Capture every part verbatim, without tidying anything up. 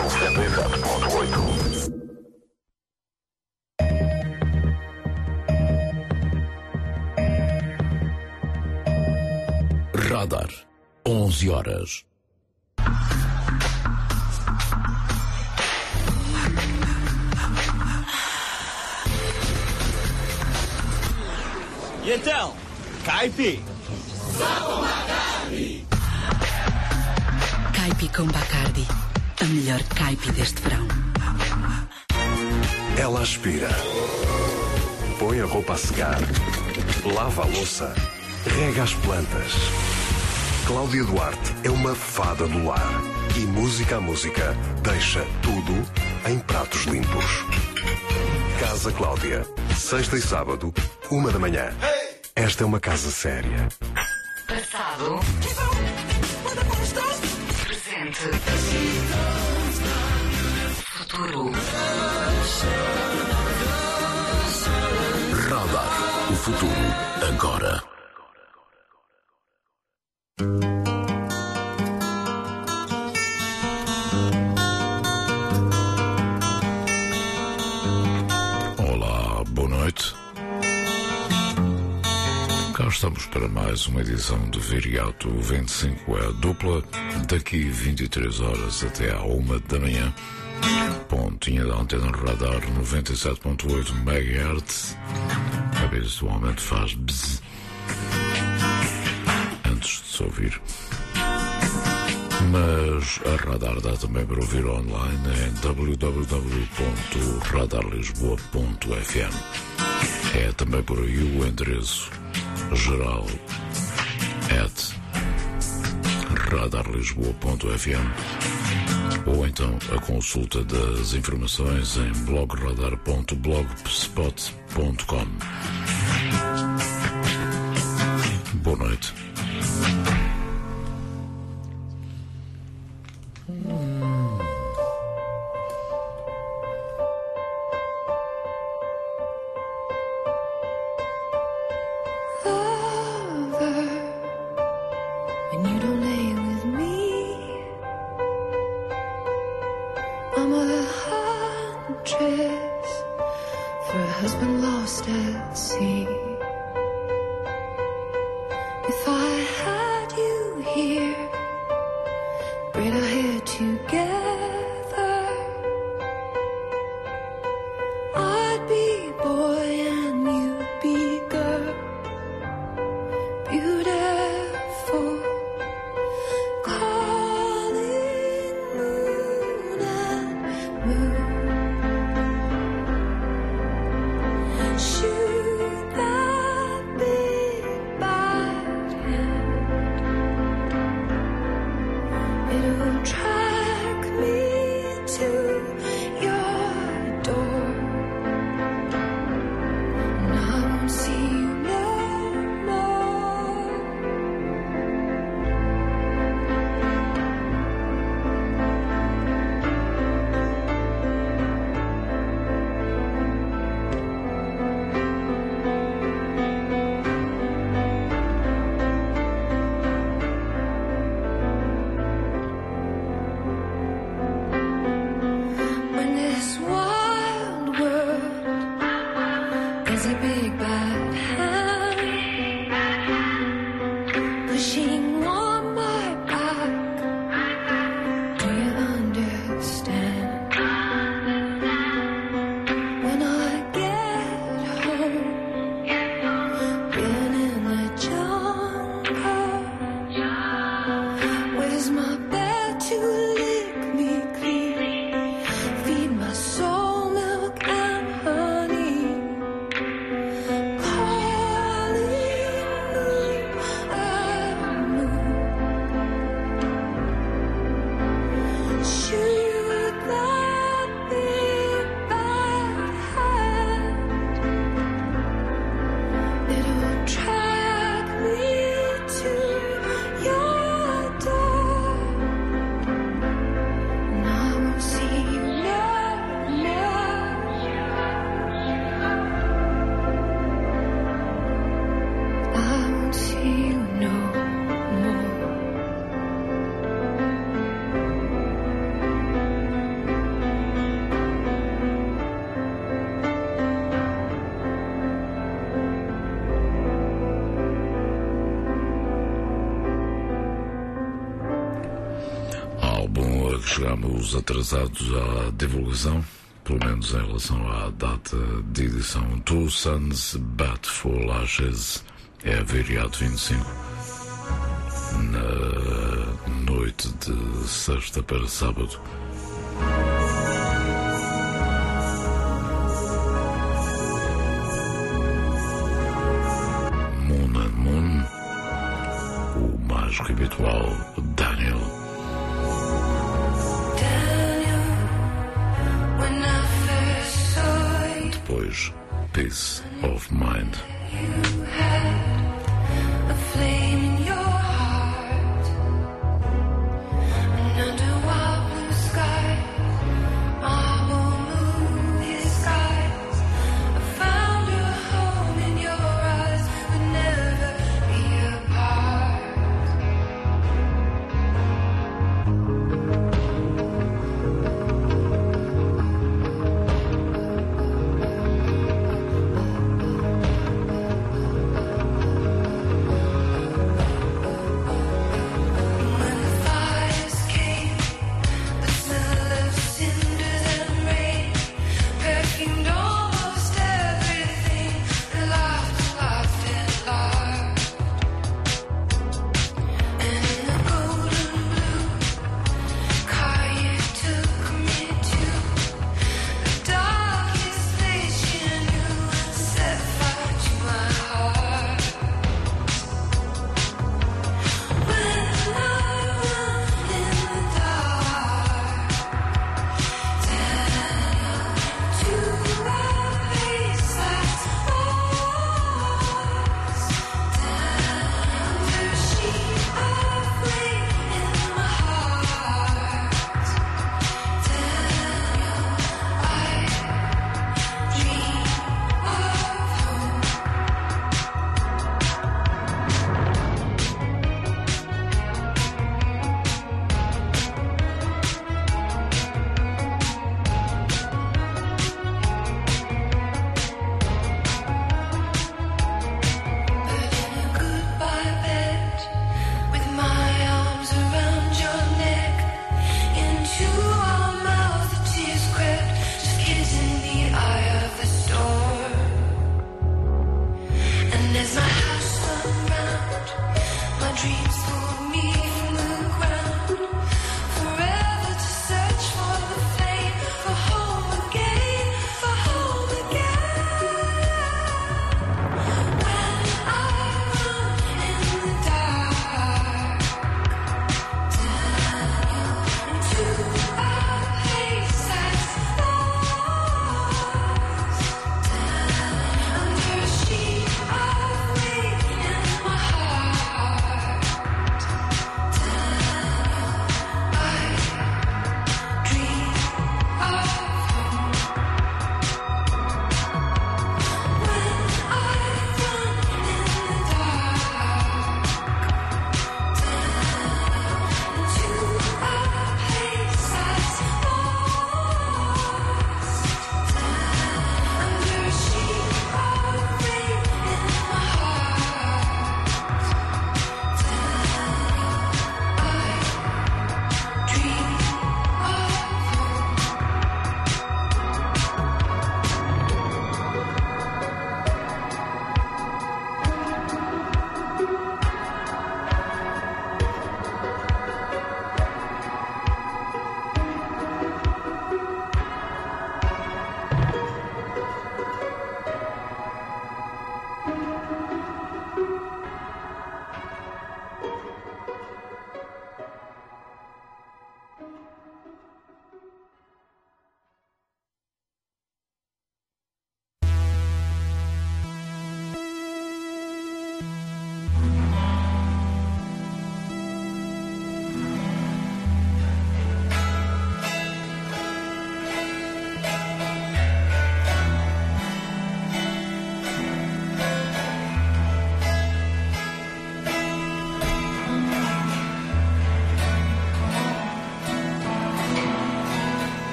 noventa e sete ponto oito. Radar, onze horas. E então, caipi? Caipi com Bacardi, a melhor caipi deste verão. Ela aspira, põe a roupa a secar, lava a louça, rega as plantas. Cláudia Duarte é uma fada do lar e música a música deixa tudo em pratos limpos. Casa Cláudia, sexta e sábado, uma da manhã. Esta é uma casa séria. Passado. Presente. Futuro. Radar, o futuro, agora. Olá, boa noite. Cá estamos para mais uma edição de Viriato vinte e cinco, é a dupla, daqui vinte e três horas até à uma da manhã. Pontinha da antena Radar noventa e sete ponto oito megahertz. Habitualmente faz bzz antes de se ouvir. Mas a Radar dá também para ouvir online em w w w ponto radar lisboa ponto f m. É também por aí o endereço geral at radar lisboa ponto f m, ou então a consulta das informações em blogradar ponto blogspot ponto com. Boa noite. Shoot that Estamos atrasados à divulgação, pelo menos em relação à data de edição. Two Suns Bat for Ashes é viriado vinte e cinco, na noite de sexta para sábado. Moon and Moon, o mais habitual Daniel. Depois, Peace of Mind.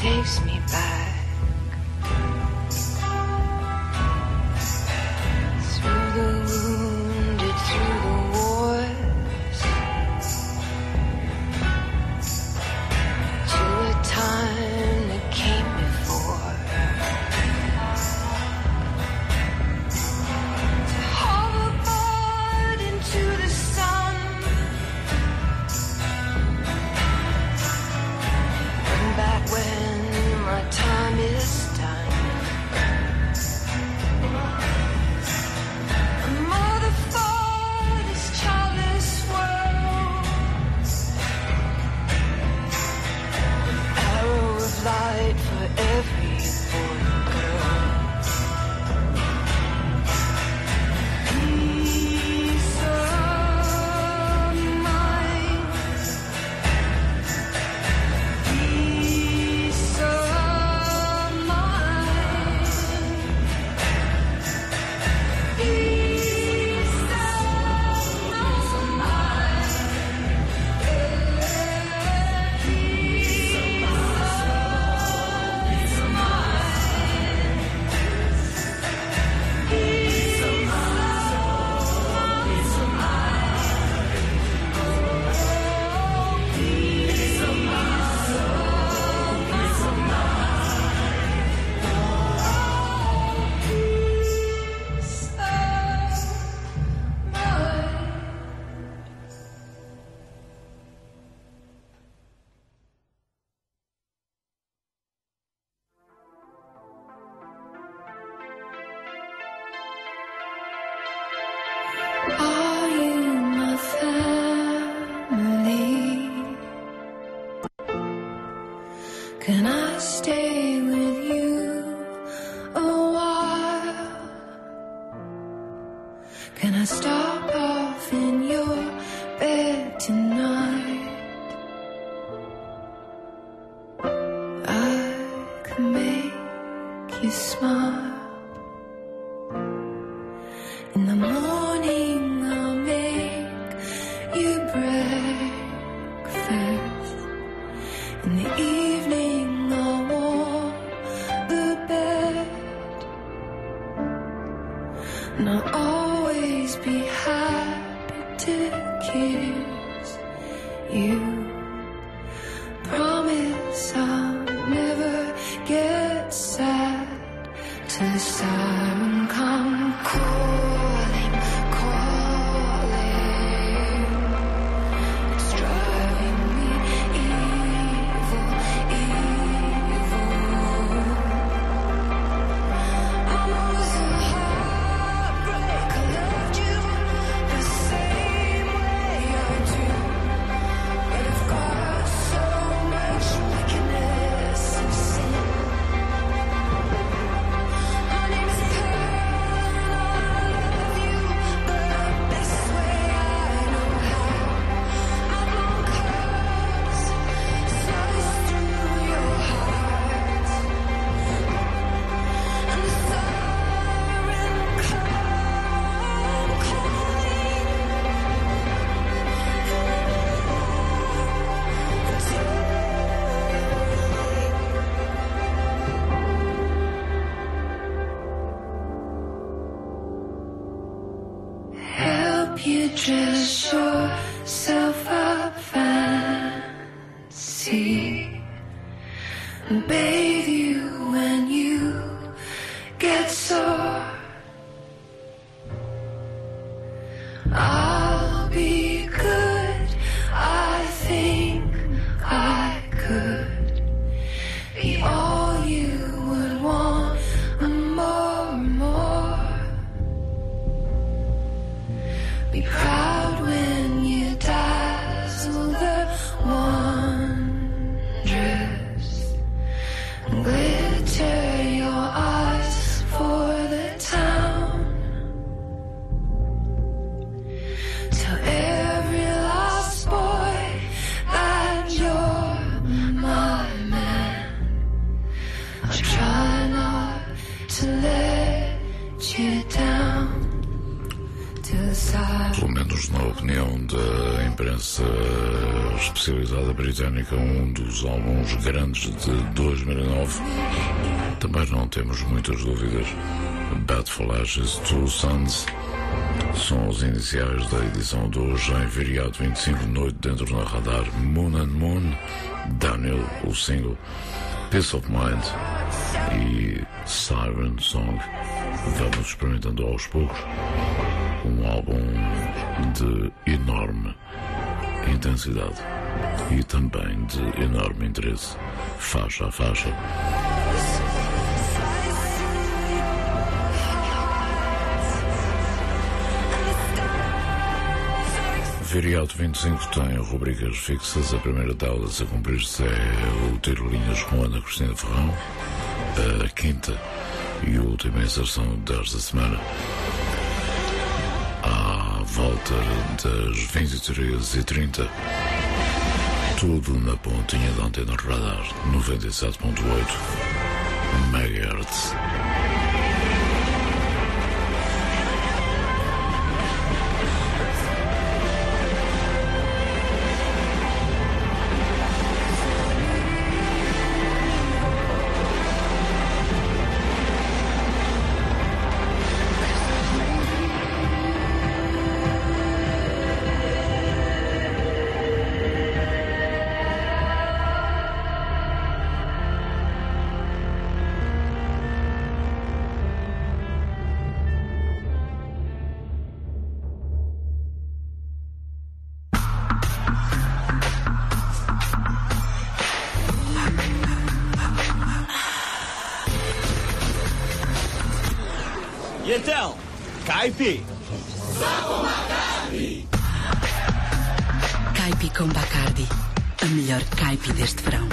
takes me back through the wounded, through the wars, to a time that came before, to hoverboard into the sun, run back when my time is done. A mother for this childless world, arrow of light for every boy and girl. Peace of mind, peace of mind, peace of mind, peace of Are you my family? Can I stay with you a while? Can I stop off in your bed tonight? I can make you smile. In the morning I'll make you breakfast. In the evening I'll warm the bed. And I'll always be happy to kiss you. Promise I'll never get sad till the siren come calling, calling. It's driving me evil, evil. I was a heartbreak. I loved you the same way I do, but I've got so much wickedness and sin. My name is Pearl, I love you the best way I know how. I've blown curves, sliced through your heart, and the siren come help you dress yourself up fancy and bathe you when you get sore. I'll be good, I think I could be all you would want and more and more. Be proud when you dazzle the wondrous and glitter your eyes for the town. Tell every last boy that you're my man. I try not to let you down. Pelo menos na opinião da imprensa especializada britânica um dos álbuns grandes de dois mil e nove. Também não temos muitas dúvidas. Bad for Ashes, Two Sons são os iniciais da edição de hoje, em Viriato vinte e cinco de noite, dentro na radar. Moon and Moon, Daniel, o single, Peace of Mind e Siren Song. Vamos experimentando aos poucos um álbum de enorme intensidade e também de enorme interesse, faixa a faixa. Viriato vinte e cinco tem rubricas fixas. A primeira delas a cumprir-se é o Tiro Linhas com Ana Cristina Ferrão, a quinta e última inserção desta semana, à volta das vinte e três e trinta. Tudo na pontinha da antena radar noventa e sete ponto oito megahertz. E então, caipi? Caipi com Bacardi, a melhor caipi deste verão.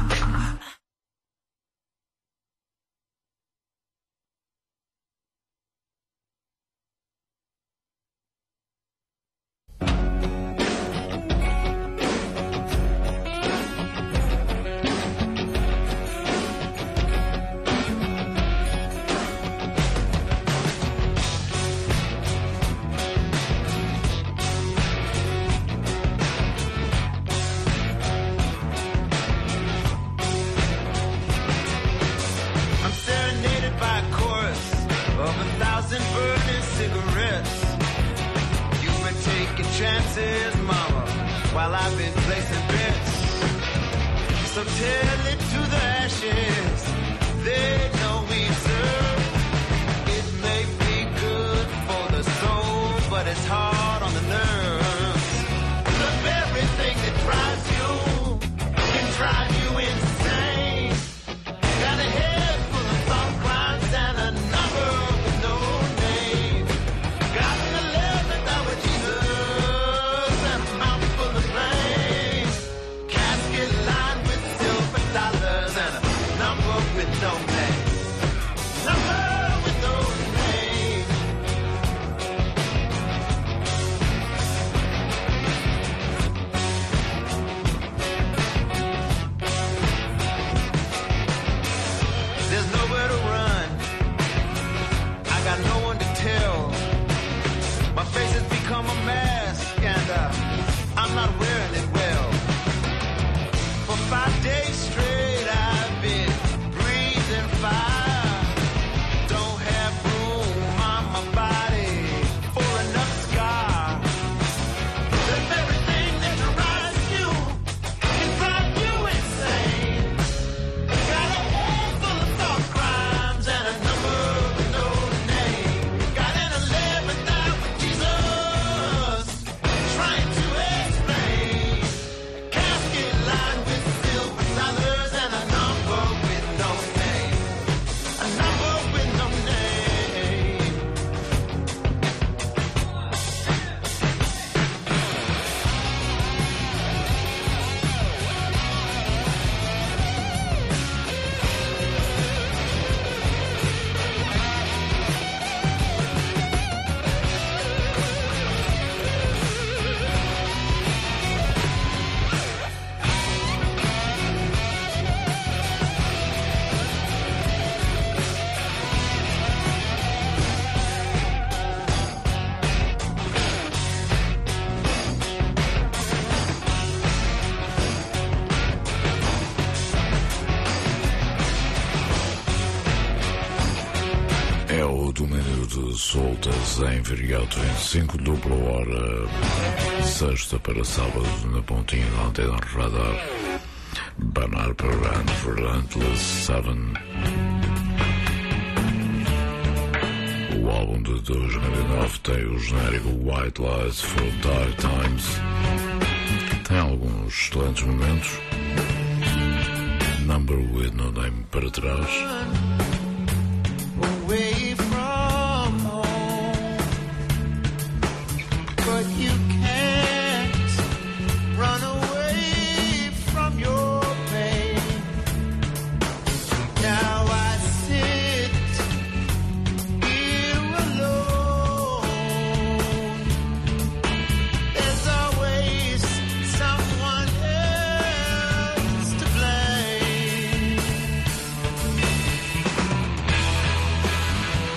Chances, mama, while I've been placing bets. So tell it to the ashes, they know we serve. It may be good for the soul, but it's hard on the nerves. The very thing that drives you can drive you insane. Got a head full of thought crimes and a number with no name. Got an eleventh hour Jesus. Casket lined with silver dollars and a number with no name. É o domínio de soltas em Viriato vinte e cinco, dupla hora, sexta para sábado, na pontinha da antena radar. Ben Harper and Relentless Seven. O álbum de dois mil e nove tem o genérico White Lies for Dark Times. Tem alguns excelentes momentos. Number with No Name para trás. Away from home, but you can't run away from your pain. Now I sit here alone. There's always someone else to blame.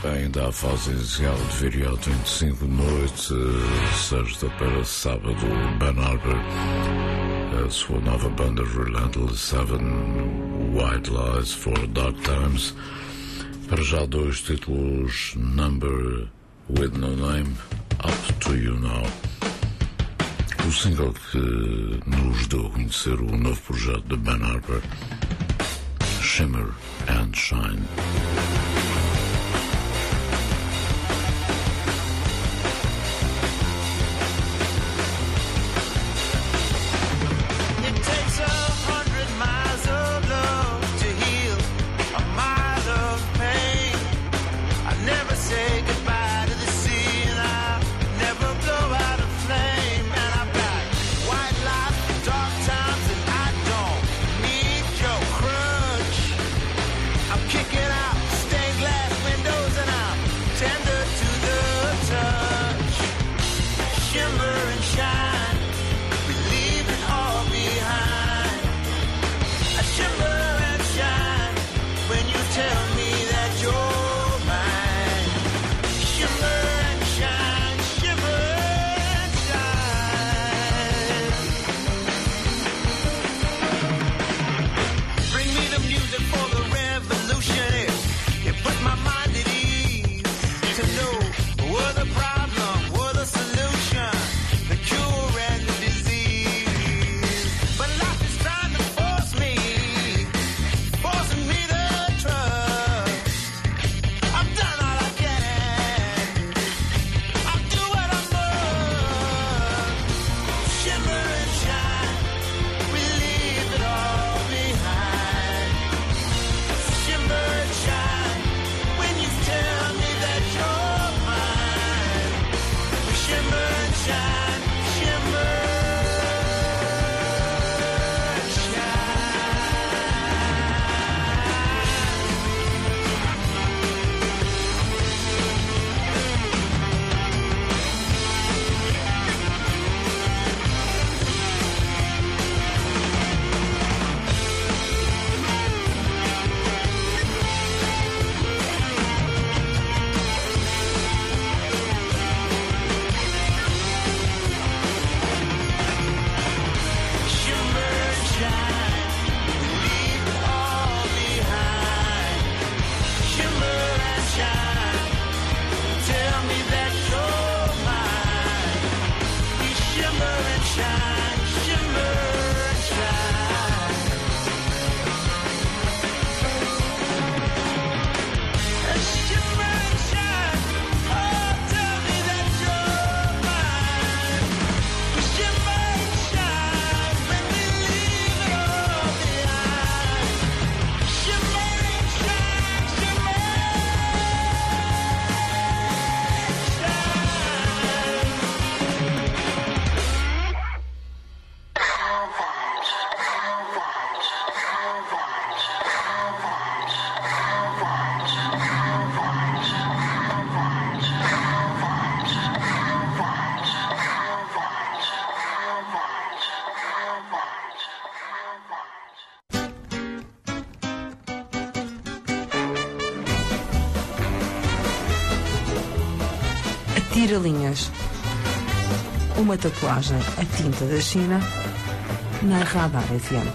Ainda a fase inicial de Viriato vinte e cinco, noite, sexta para sábado, Ben Harper, a sua nova banda Relentless Seven, White Lies for Dark Times. Para já dois títulos, Number with No Name, Up to You Now. O single que nos deu a conhecer o novo projeto de Ben Harper, Shimmer and Shine. Tira-linhas. Uma tatuagem a tinta da China na Radar F M.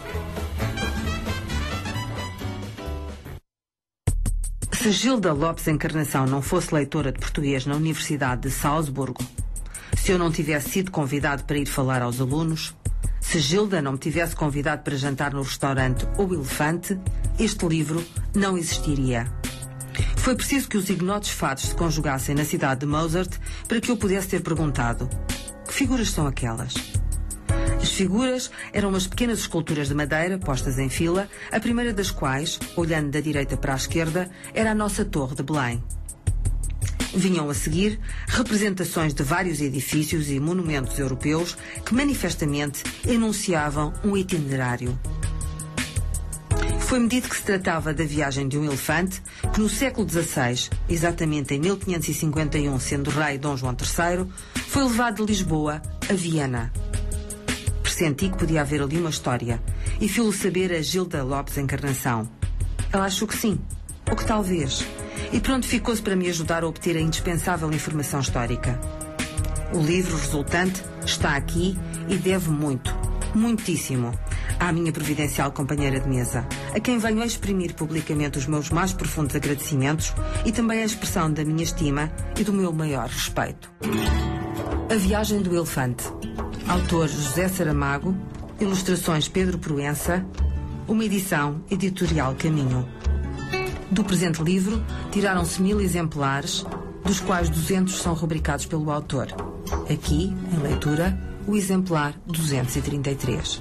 Se Gilda Lopes Encarnação não fosse leitora de português na Universidade de Salzburgo, se eu não tivesse sido convidado para ir falar aos alunos, se Gilda não me tivesse convidado para jantar no restaurante O Elefante, este livro não existiria. Foi preciso que os ignotos fados se conjugassem na cidade de Mozart para que eu pudesse ter perguntado: que figuras são aquelas? As figuras eram umas pequenas esculturas de madeira postas em fila, a primeira das quais, olhando da direita para a esquerda, era a nossa Torre de Belém. Vinham a seguir representações de vários edifícios e monumentos europeus que manifestamente enunciavam um itinerário. Foi-me dito que se tratava da viagem de um elefante que no século dezasseis, exatamente em mil quinhentos e cinquenta e um, sendo rei Dom João terceiro, foi levado de Lisboa a Viena. Pressenti que podia haver ali uma história e fui-lo saber a Gilda Lopes Encarnação. Ela achou que sim, ou que talvez, e prontificou-se para me ajudar a obter a indispensável informação histórica. O livro resultante está aqui e deve muito, muitíssimo, à minha providencial companheira de mesa, a quem venho a exprimir publicamente os meus mais profundos agradecimentos e também a expressão da minha estima e do meu maior respeito. A Viagem do Elefante. Autor José Saramago. Ilustrações Pedro Proença. Uma edição editorial Caminho. Do presente livro, tiraram-se mil exemplares, dos quais duzentos são rubricados pelo autor. Aqui, em leitura, o exemplar duzentos e trinta e três.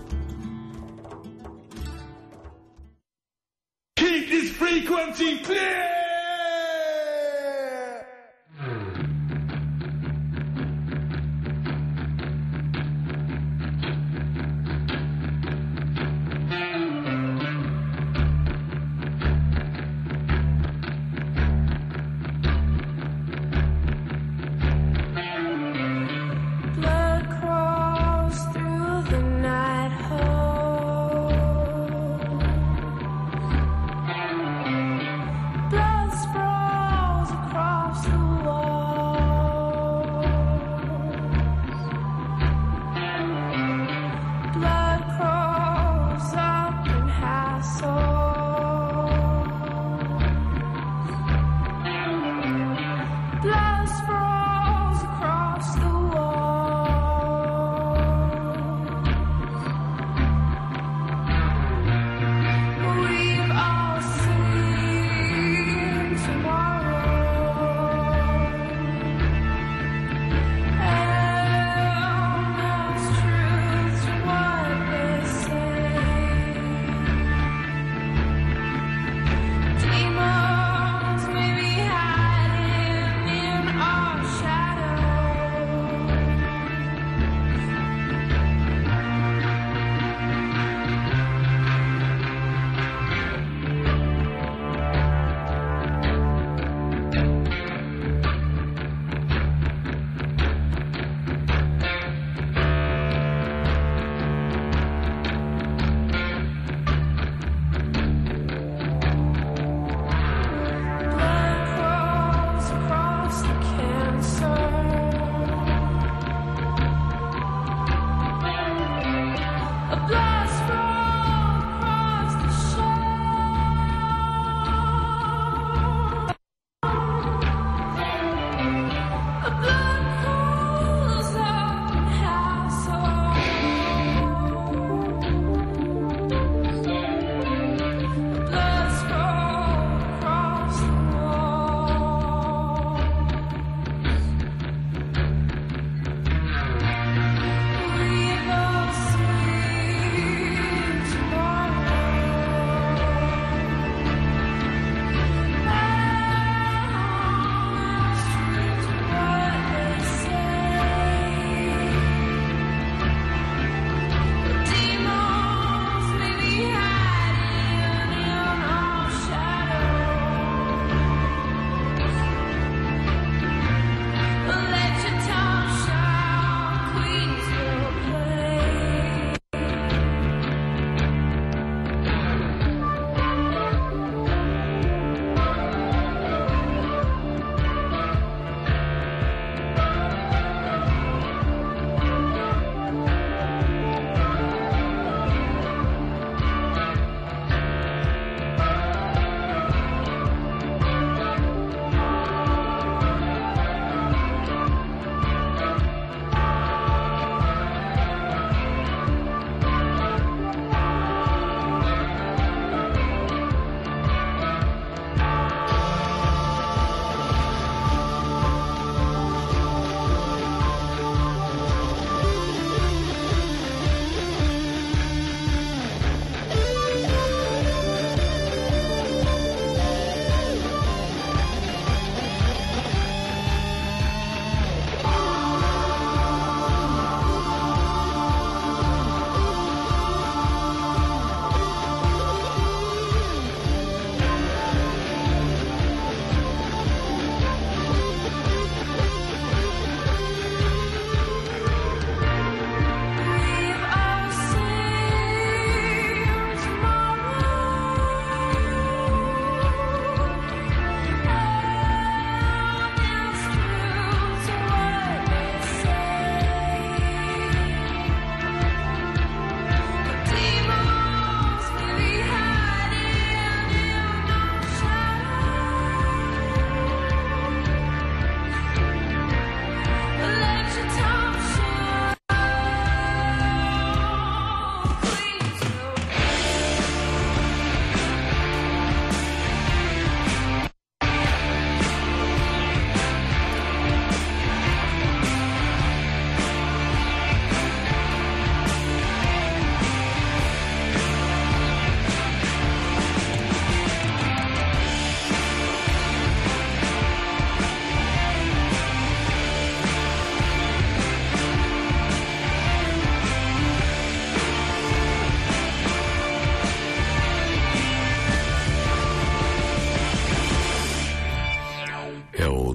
Keep this frequency clear! Blood crawls through the night hole. Blood sprawls across the walls. Blood crawls up in hassles. Blood sprawls across the wall. We've all seen tomorrow. Hell knows truth's what they say. Demons may be hiding in our shadows.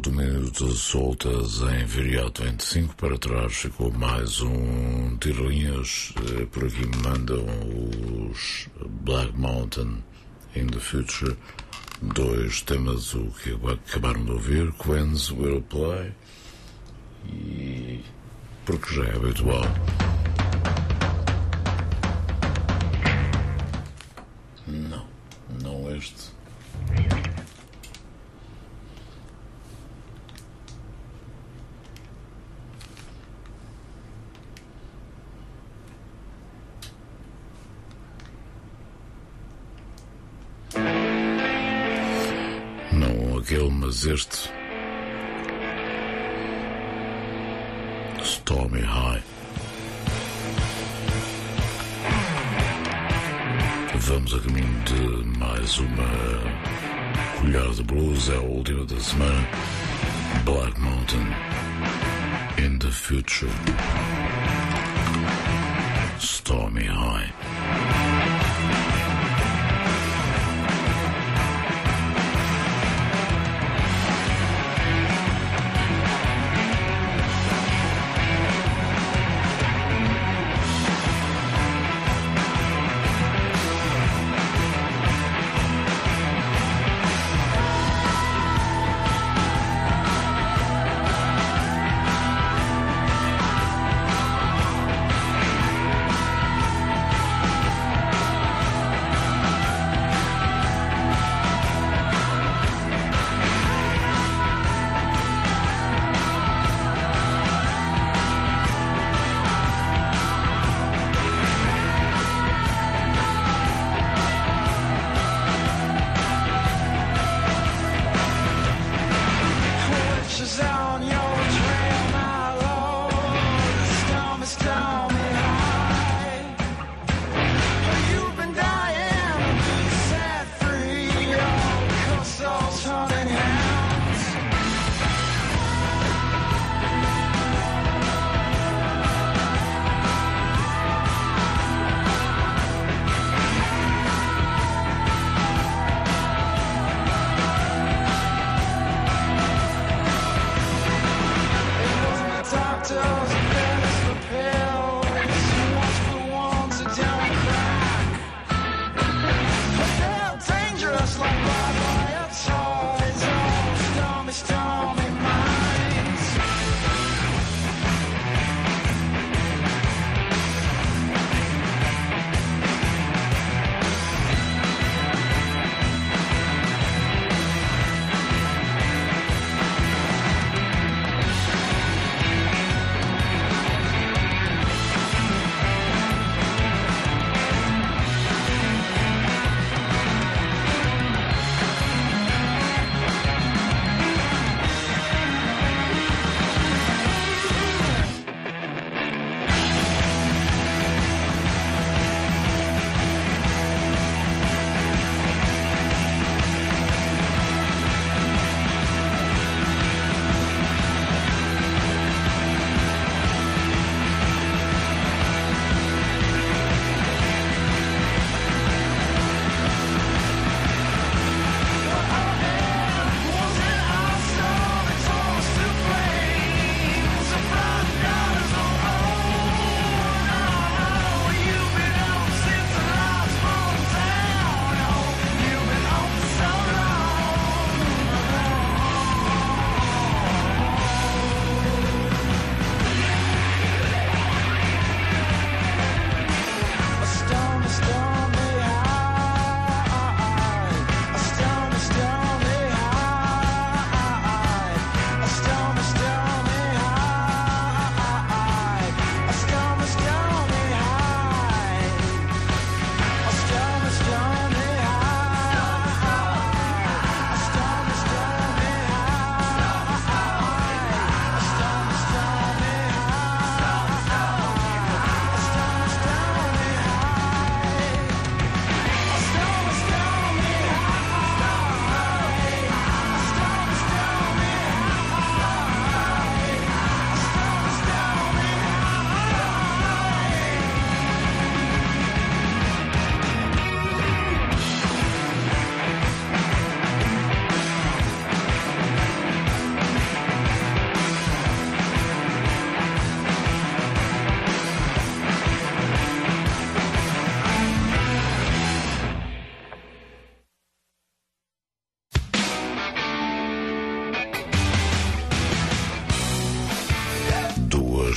do Minuto Soltas em Viriato vinte e cinco. Para trás ficou mais um Tirolinhas. Por aqui me mandam os Black Mountain in the Future. Dois temas o que acabaram de ouvir, Queens Will Play, e porque já é habitual. Não, não este. Não aquele, mas este. Stormy High. Vamos a caminho de mais uma colher de blues, é a última da semana. Black Mountain in the Future. Stormy High.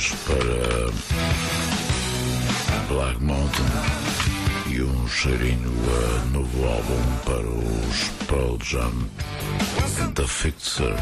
dois para Black Mountain e um cheirinho a novo álbum para os Pearl Jam, The Fixer.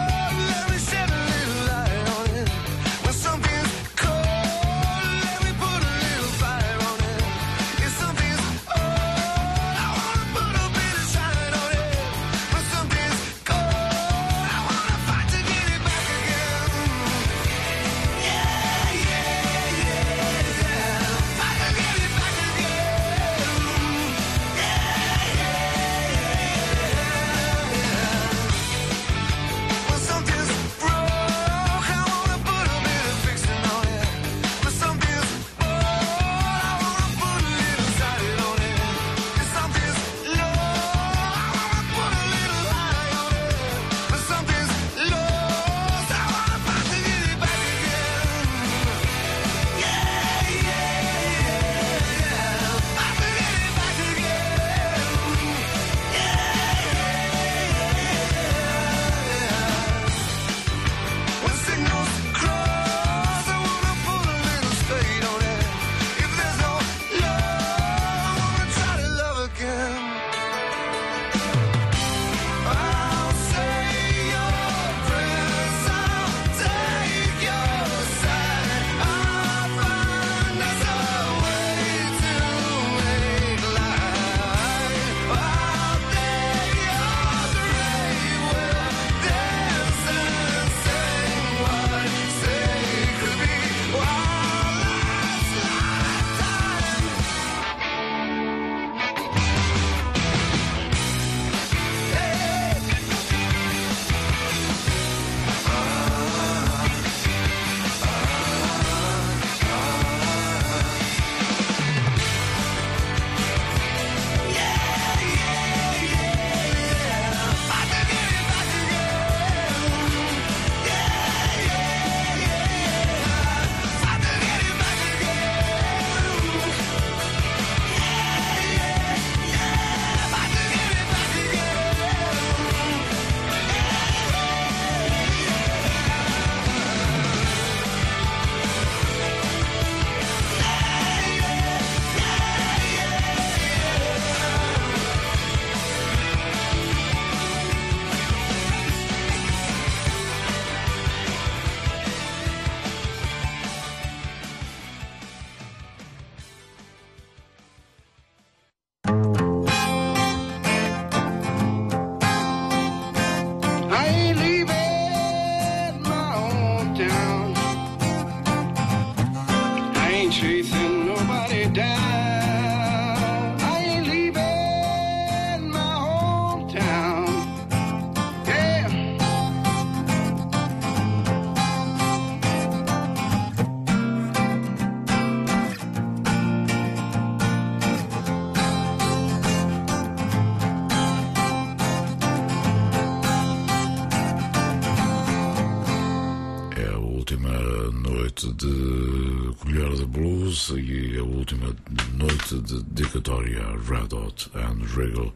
De Colher de Blues e a última noite de dedicatória a Red Hot and Regal,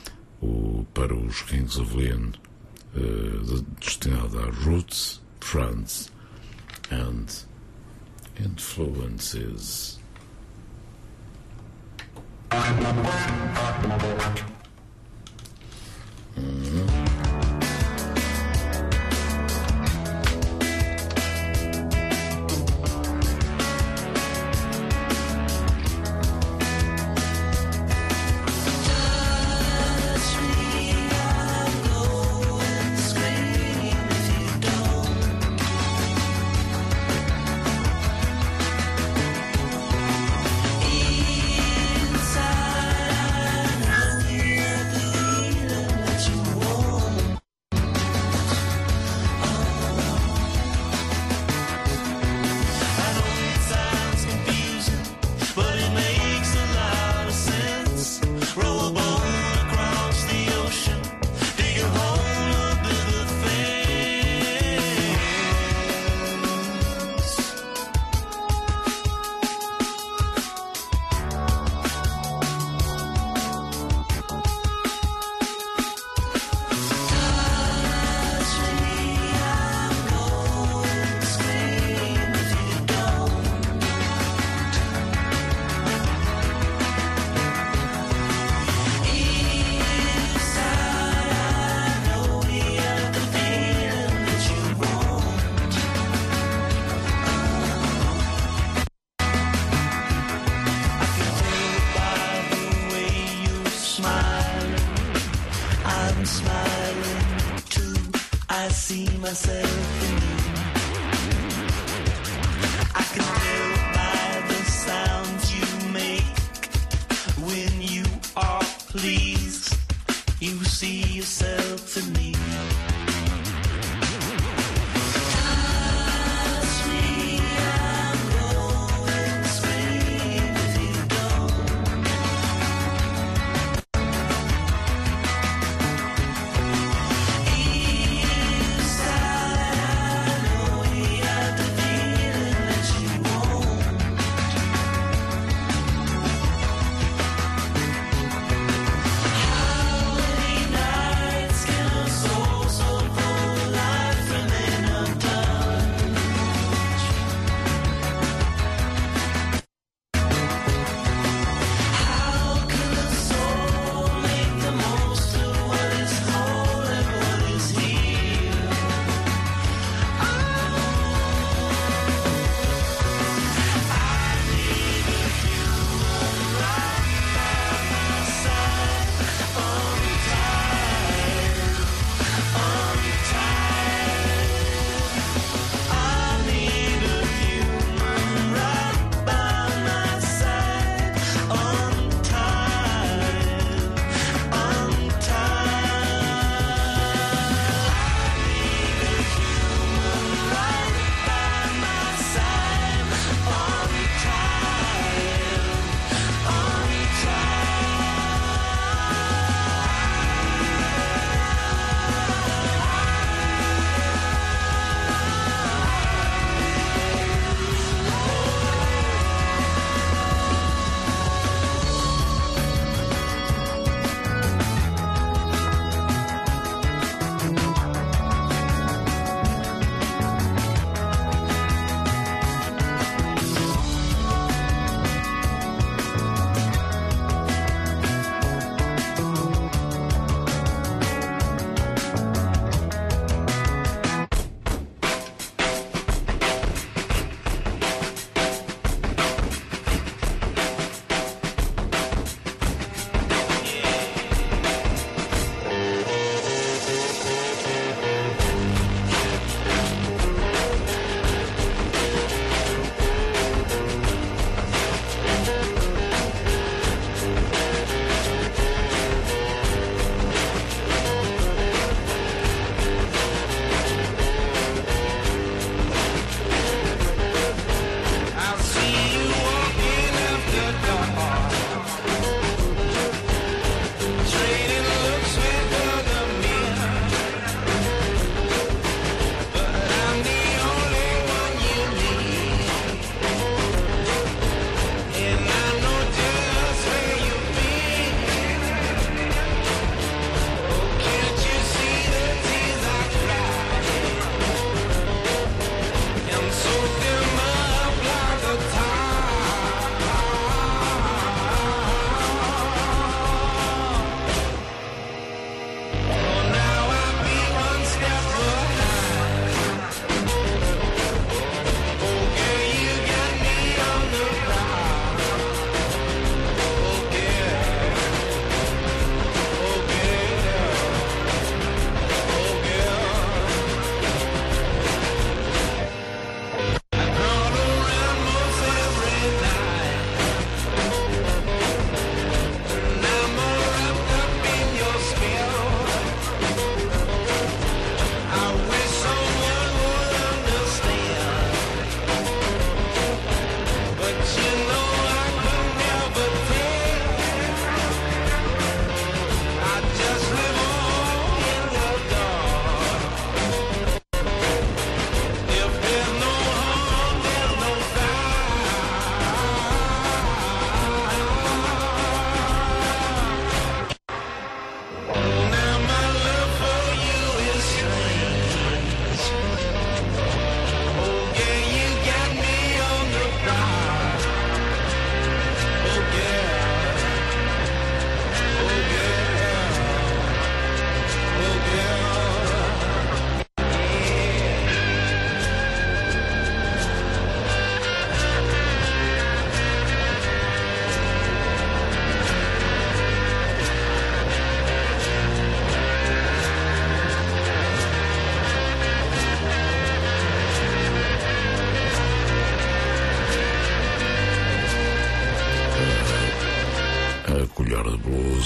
o, para os Kings of Leon, uh, destinada a Roots, Friends and Influences. Mm-hmm. Inside, I know you. myself in you. I can tell by the sounds you make when you are pleased. You see yourself in me. Ask me, I'm going straight if you don't. Inside, I know you have the feeling that you won't. How many nights can a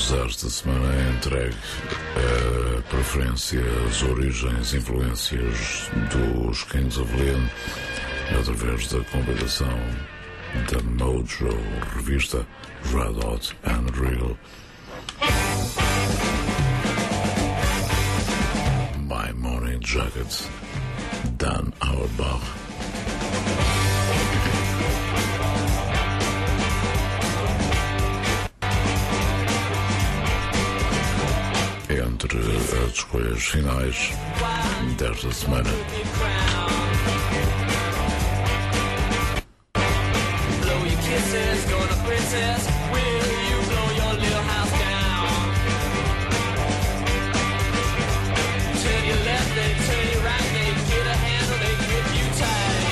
Hits esta semana é entregue a preferência, as origens, influências dos Kings of Leon através da compilação da Mojo revista Red Hot and Real. My Morning Jacket, Dan Auerbach. Entre as escolhas finais desta semana. Blow your kisses, gonna princess, will you blow your little house down? Turn your left, they turn your right, they get a handle, they grip you tight.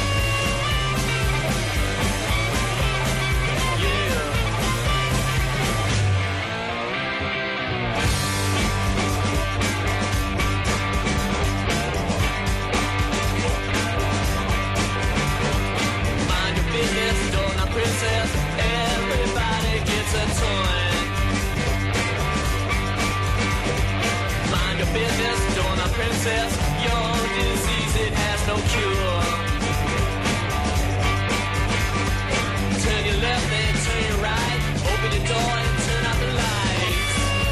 Yeah. Mind your business, don't not princess, everybody gets a toy. Mind your business, don't not princess, your disease, it has no cure. Turn your left, then turn your right, open the door and turn out the lights.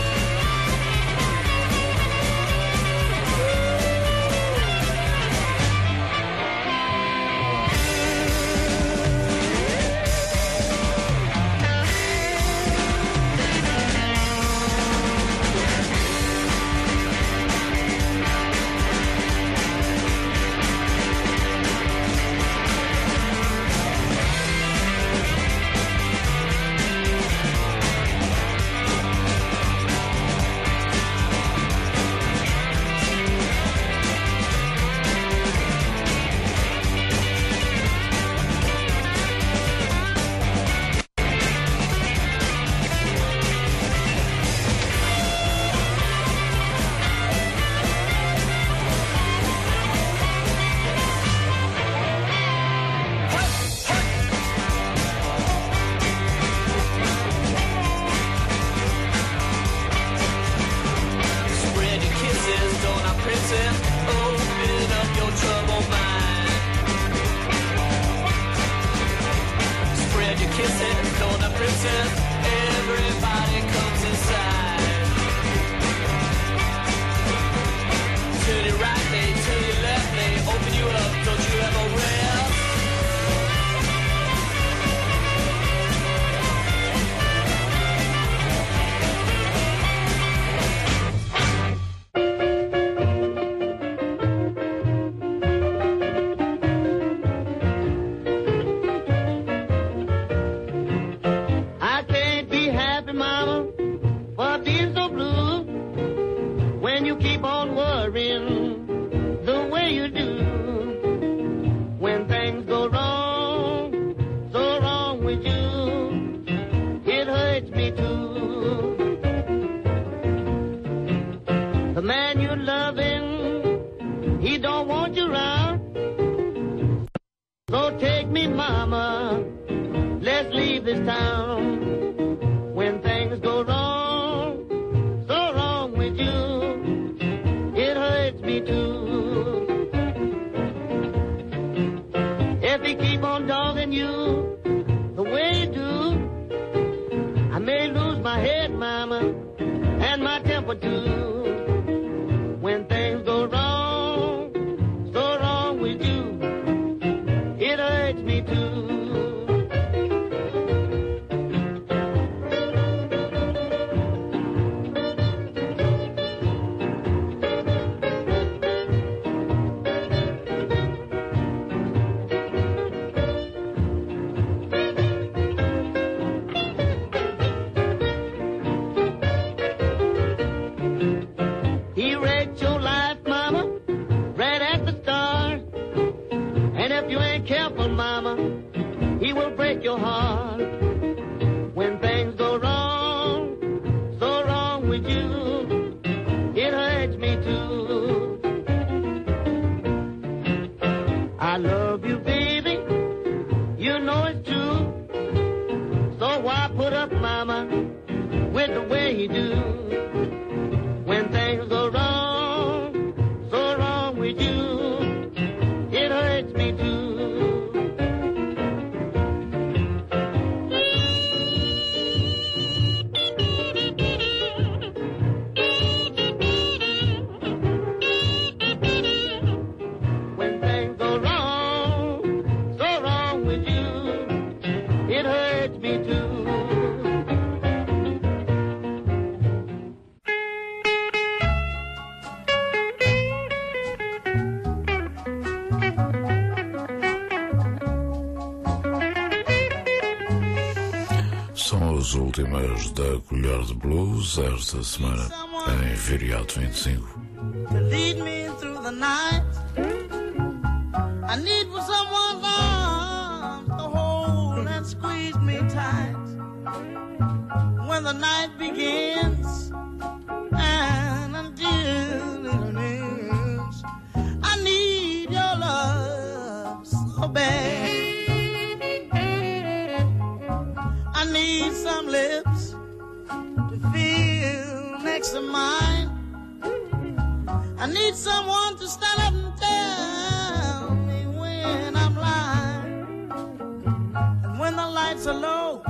Spread your kisses, don't I princess, open up your troubled mind. Spread your kisses, don't I princess, everybody comes inside. Turn your right, they turn your left, they open you up, don't you ever rest? I can't be happy, mama, for being so blue. When you keep on worrying the way you do. When things go wrong, so wrong with you, it hurts me too. The man you're loving, he don't want you around. So take me, mama, let's leave this town. When things go wrong, so wrong with you, it hurts me too. If he keep on dogging you the way you do, I may lose my head, mama, and my temper too. When things go wrong, so wrong with you, it hurts me too. He wrecked your life, mama, right at the start. And if you ain't careful, mama, he will break your heart. When things go wrong, so wrong with you, it hurts me too. I love you, baby, you know it's true. So why put up, mama, with the way they do. When things go wrong, so wrong with you, it hurts me too. When things go wrong, so wrong with you, it hurts me too. São as últimas da Colher de Blues esta semana, em Viriato vinte e cinco. To lead me through the night. I need for someone's arms to hold and squeeze me tight. When the night begins and until it ends, I need your love so bad. I need some lips to feel next to mine. I need someone to stand up and tell me when I'm lying. And when the lights are low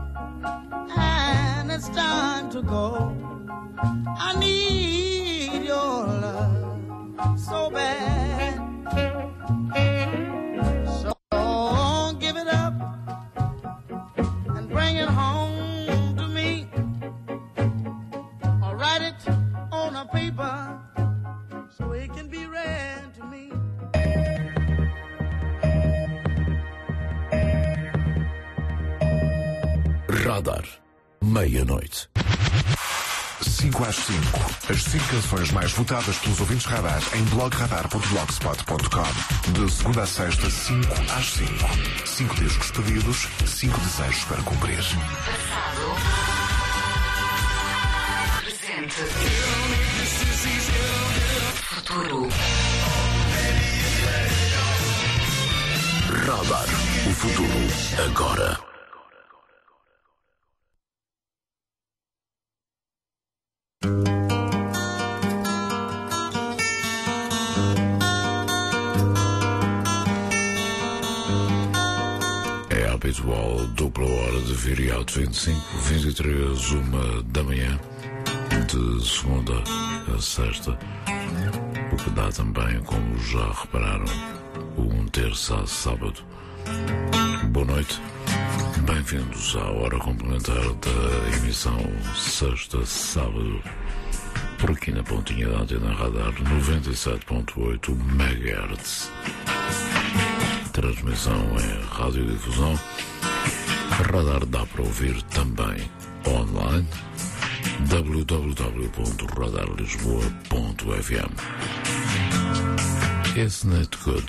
and it's time to go, I need your love so bad. So give it up and bring it home to me, or write it on a paper so it can be read to me. Radar, meia-noite. cinco às cinco. As cinco canções mais votadas pelos ouvintes radar em blog radar ponto blogspot ponto com. De segunda a sexta, cinco às cinco. Cinco discos pedidos, cinco desejos para cumprir. Presente. Futuro. Radar, o futuro, agora. É habitual dupla hora de Viriato vinte e cinco, vinte e três, uma da manhã, de segunda a sexta, o que dá também, como já repararam, um terça a sábado. Boa noite, bem-vindos à hora complementar da emissão sexta-sábado, por aqui na pontinha da antena radar noventa e sete ponto oito megahertz. Transmissão em radiodifusão. Radar dá para ouvir também online. w w w ponto radar lisboa ponto f m. Isn't it good?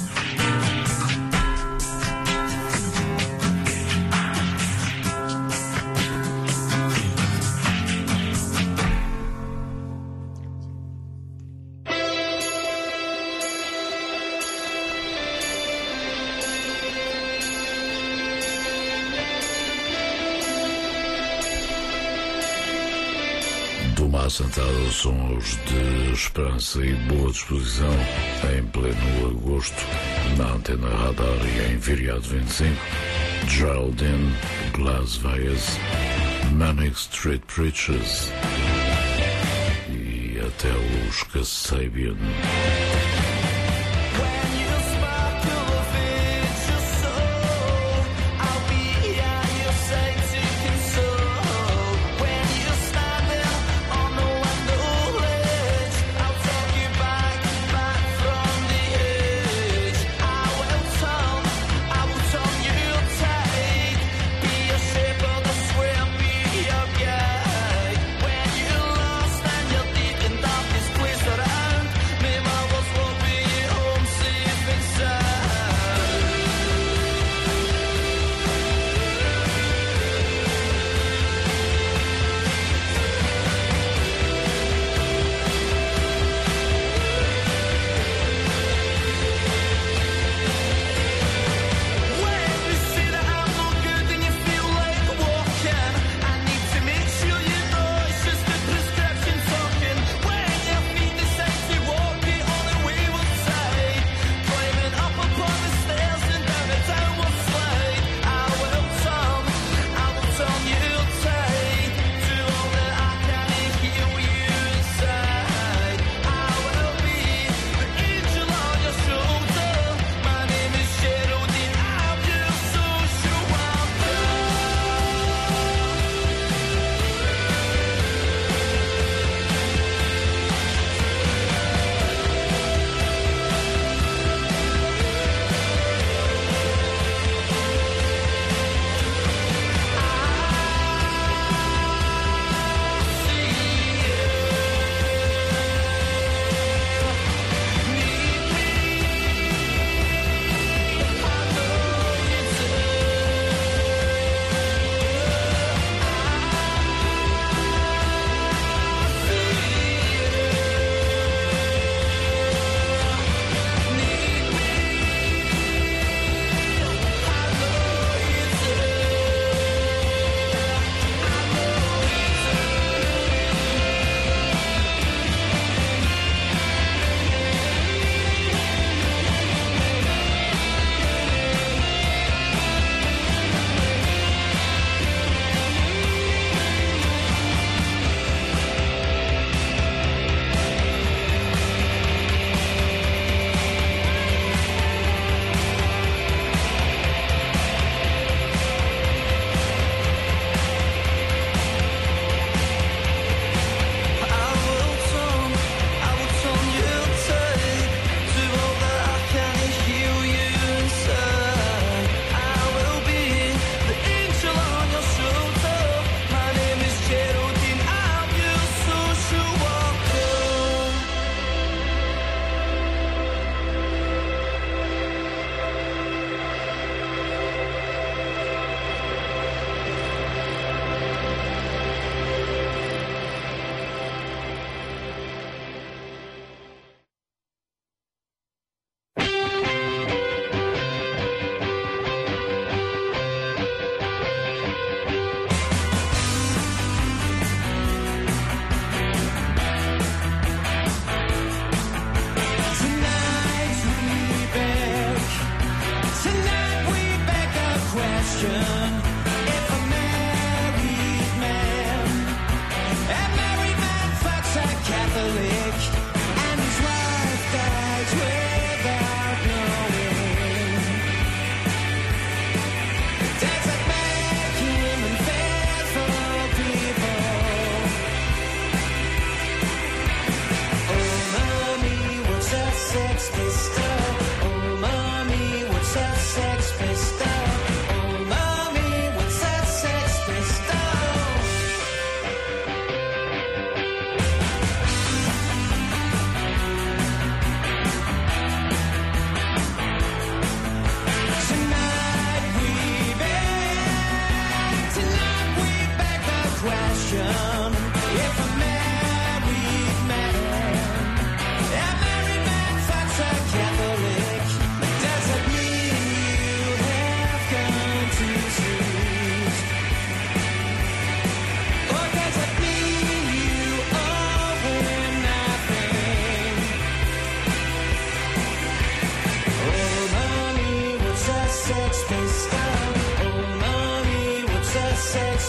Assentada sons de esperança e boa disposição em pleno agosto na antena radar e em Viriato vinte e cinco. Geraldine, Glass Vegas, Manic Street Preachers e até os Kasabian. When you're lost and you're deep in darkness, twist around. Me, I was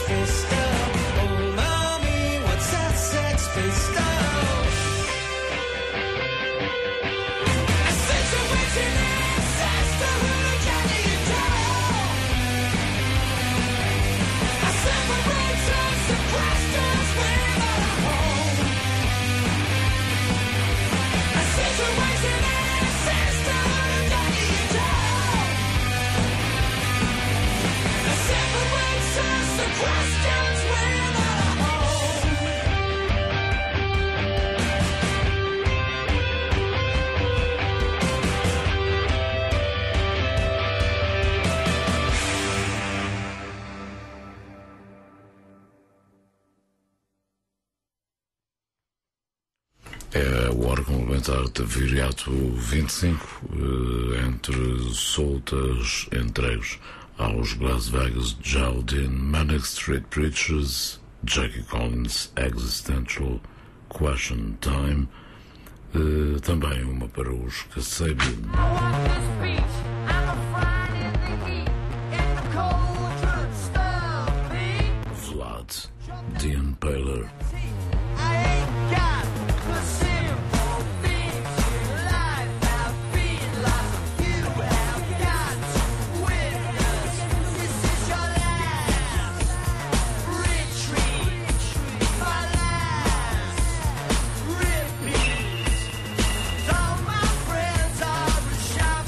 sex-based stuff? Oh, mommy, what's that sex-based stuff? A situation in sisterhood, can you tell? I separate some questions without a home. A situation in sisterhood, can you tell? A separate some questions without a home. É o órgão complementar de Viriato vinte e cinco, eh, entre soltas entregues aos Las Vegas Geraldine, Manic Street Preachers, Jackie Collins, Existential, Question Time, eh, também uma para os Kasabian. Vlad, The Impaler. I ain't got the simple things in life I've been lost. You have got witness. This is your last retreat, my last repeat. All my friends are sharp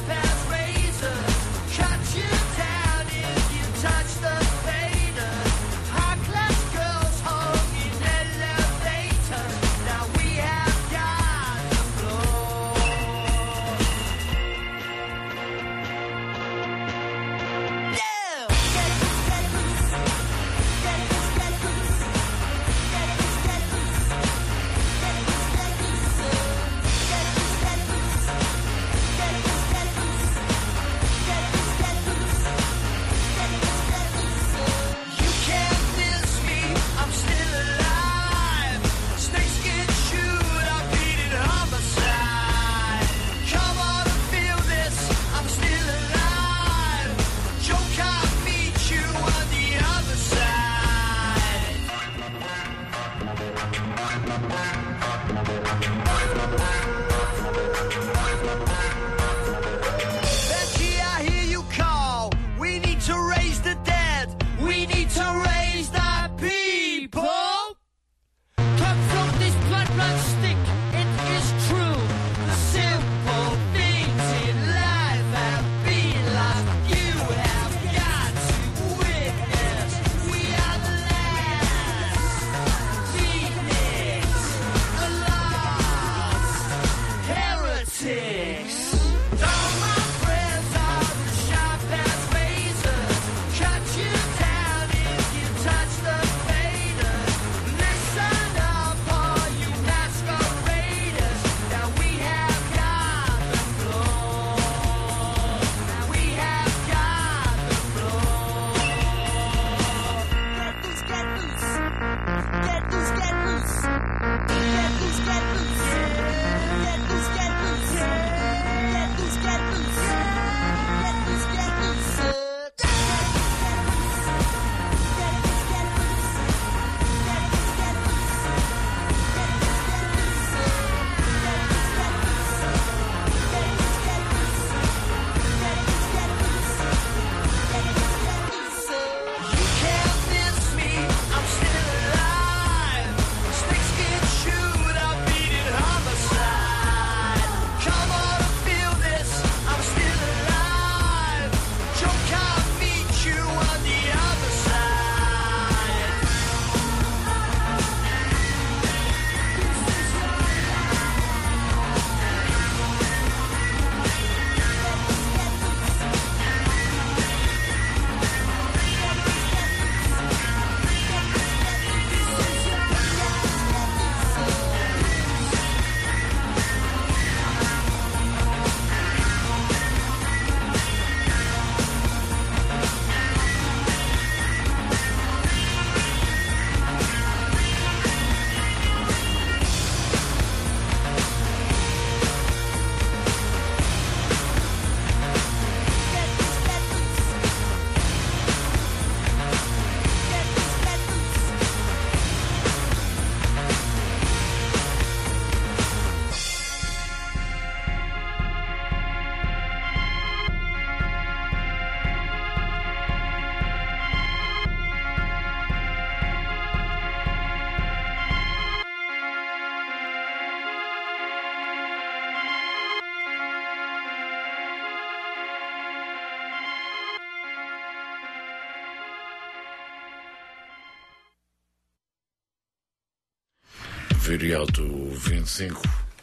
Viriato vinte e cinco,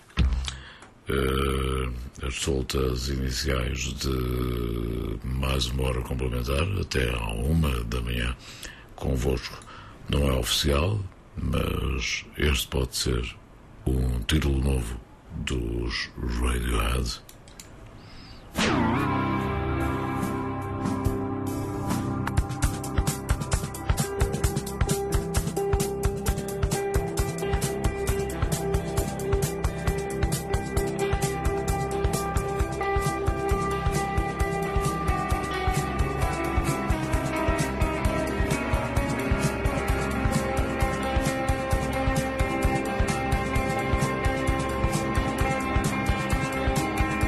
uh, as soltas iniciais de mais uma hora complementar, até à uma da manhã, convosco. Não é oficial, mas este pode ser um título novo dos Radiohead. Thank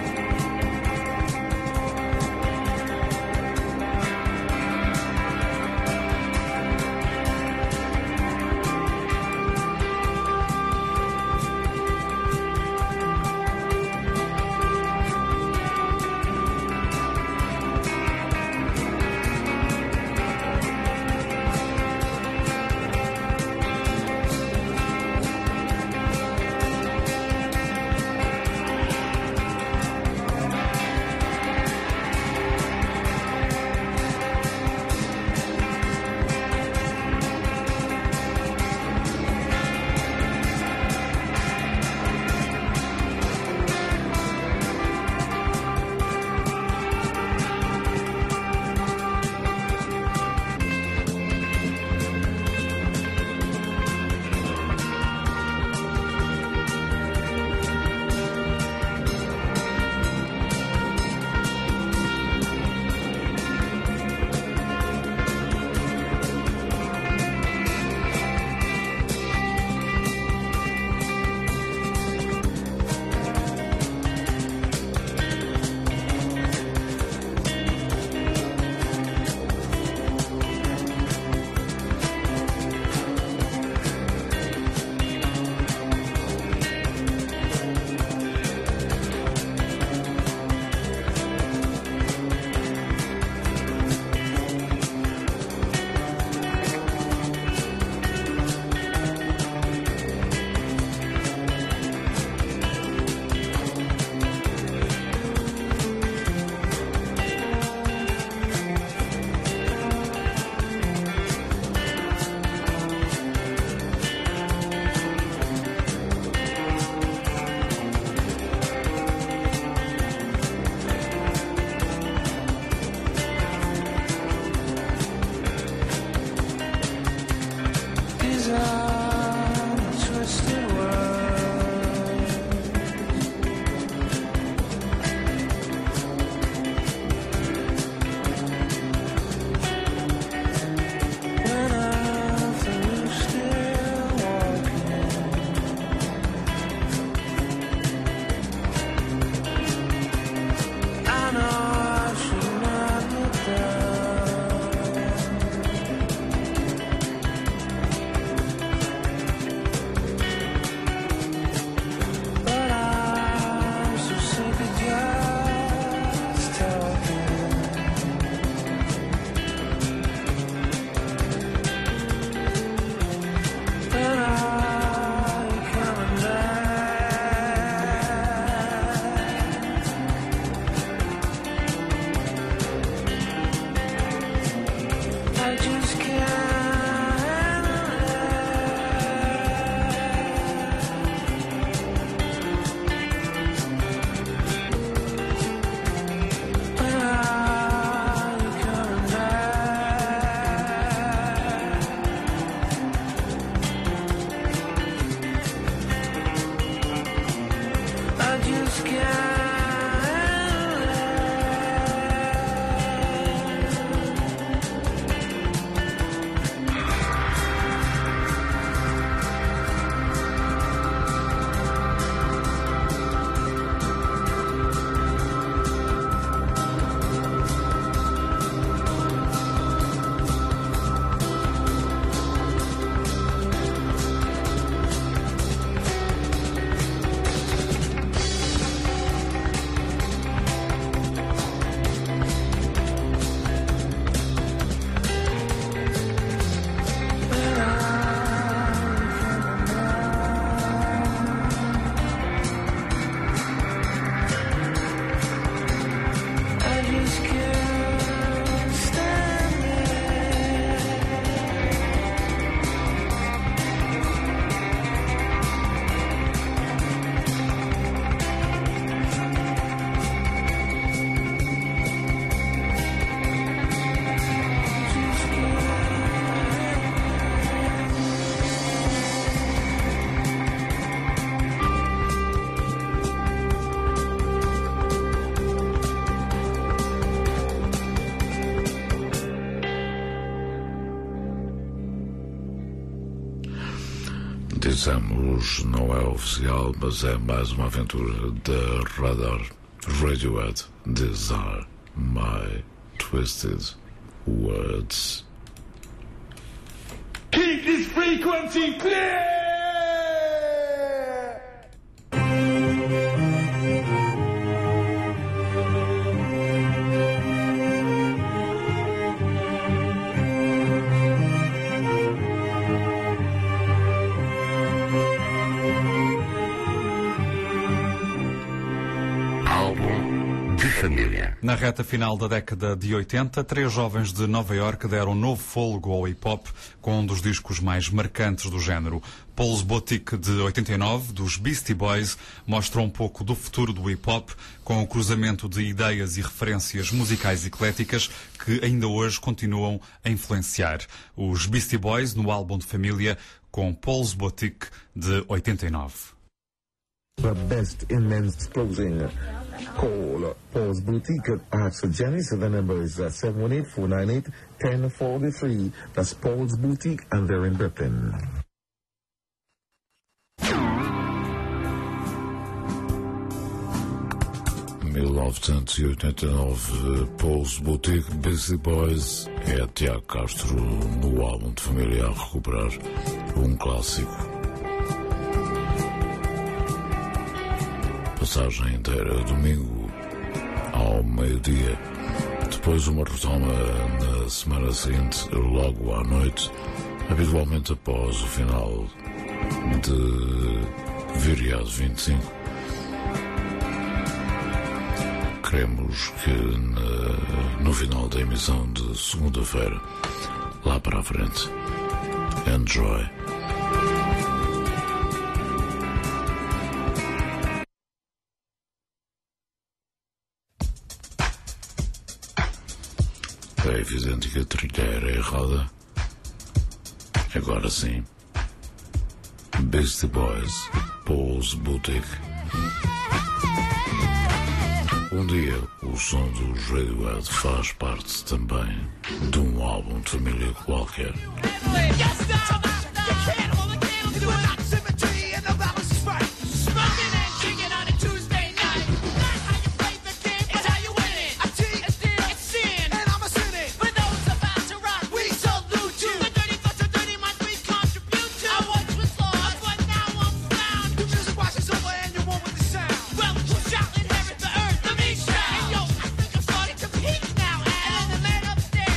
Dizemos, não é oficial, mas é mais uma aventura da Radar. Radiohead, These Are My Twisted Words. Keep this frequency clear! Família. Na reta final da década de oitenta, três jovens de Nova Iorque deram novo fôlego ao hip-hop com um dos discos mais marcantes do género. Paul's Boutique, de oitenta e nove, dos Beastie Boys, mostra um pouco do futuro do hip-hop, com o cruzamento de ideias e referências musicais ecléticas que ainda hoje continuam a influenciar. Os Beastie Boys no álbum de família com Paul's Boutique, de oitenta e nove. The best in men's clothing. Call Paul's Boutique. Ask for Jenny, so the number is uh, seven one eight, four nine eight, one zero four three. That's Paul's Boutique, and they're in Brooklyn. mil novecentos e oitenta e nove, Paul's Boutique, Beastie Boys. É Tiago Castro no álbum de família a recuperar um clássico. Passagem inteira, domingo ao meio-dia. Depois uma retoma na semana seguinte, logo à noite, habitualmente após o final de Viriato vinte e cinco. Queremos que na, no final da emissão de segunda-feira, lá para a frente, enjoy. É evidente que a trilha era errada. Agora sim. Beastie Boys, Paul's Boutique. Um dia o som dos Radiohead faz parte também de um álbum de família qualquer.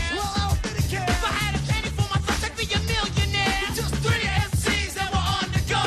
Just three M Cs and we're on the go.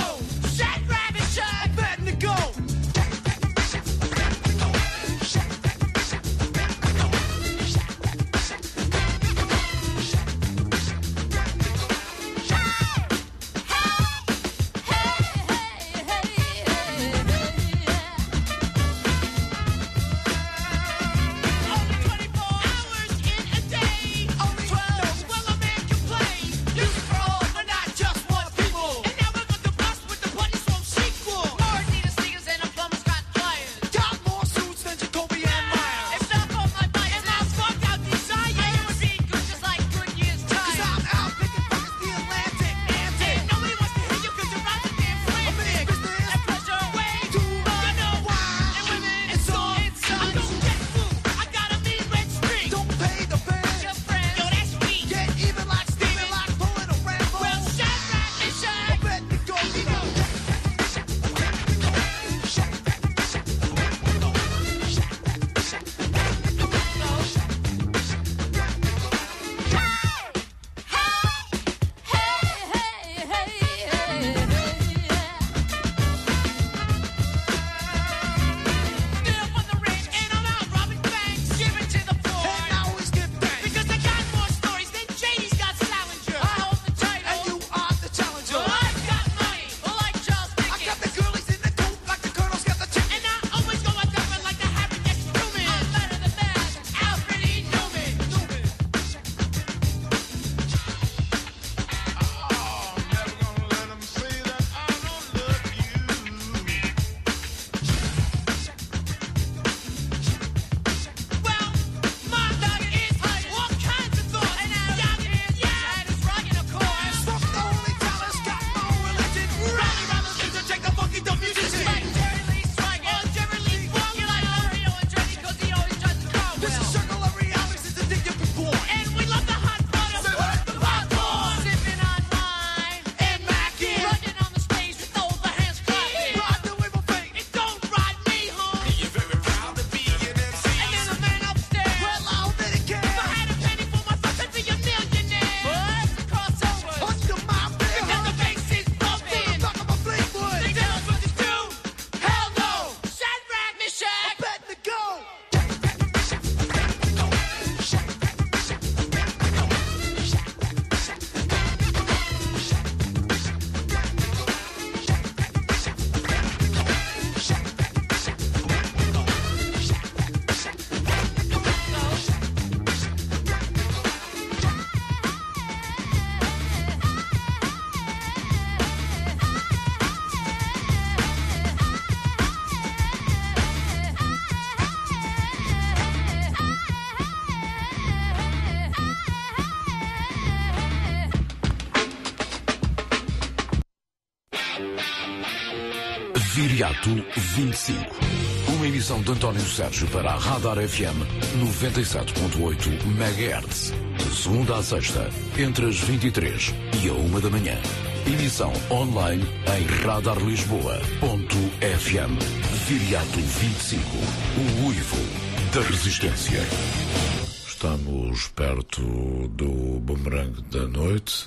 Viriato vinte e cinco. Uma emissão de António Sérgio para a Radar F M noventa e sete ponto oito megahertz. De segunda a sexta, entre as vinte e três e a uma da manhã. Emissão online em radar lisboa ponto f m. Viriato vinte e cinco. O uivo da resistência. Estamos perto do bumerangue da noite.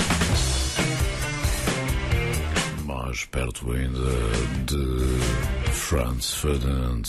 Mais perto ainda de Franz Ferdinand.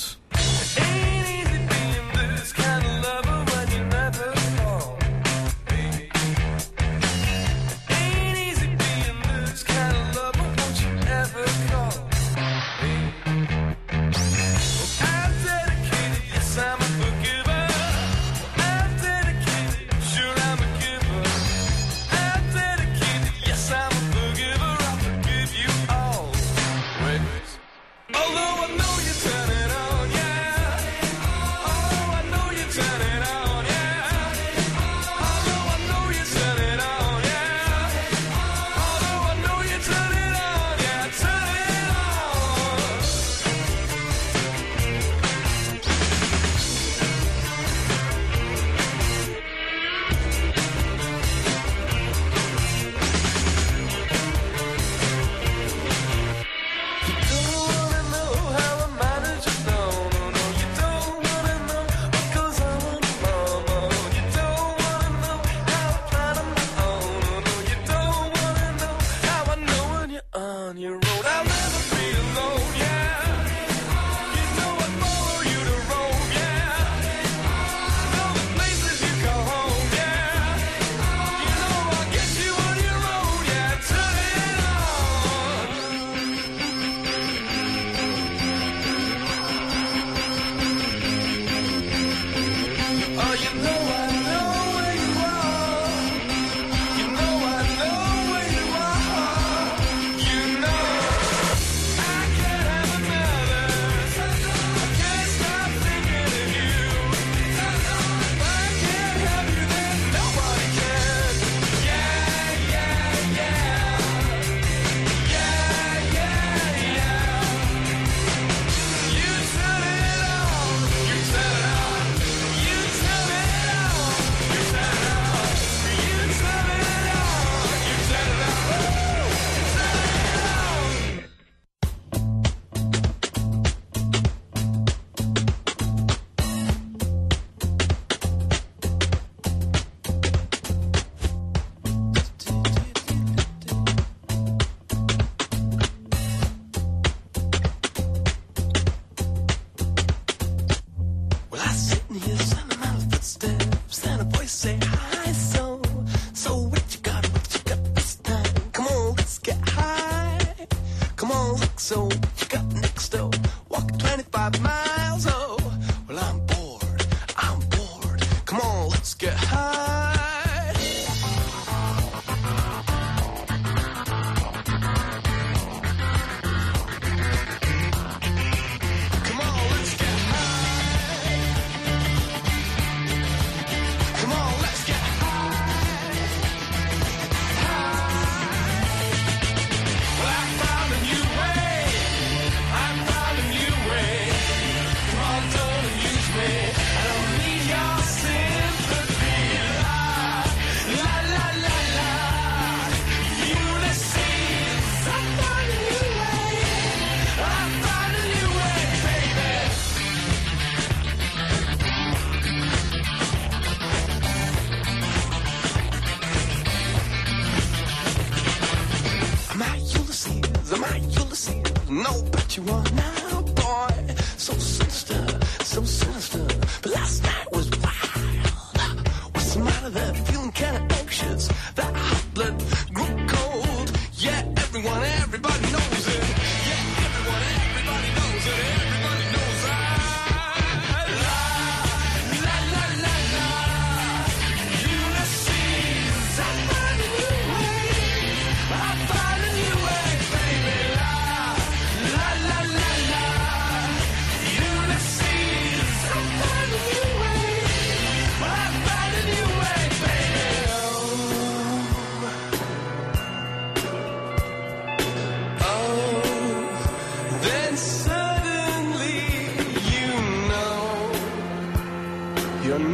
La la la la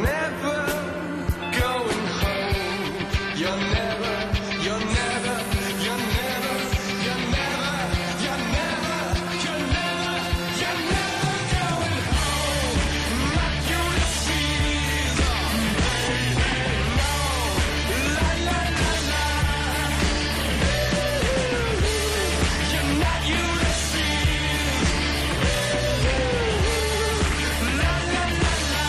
never going home. You're never, you're never, you're never, you're never, you're never, you're never, you're never going home. My Ulysses, no, la la la la. You're not Ulysses, la la la la.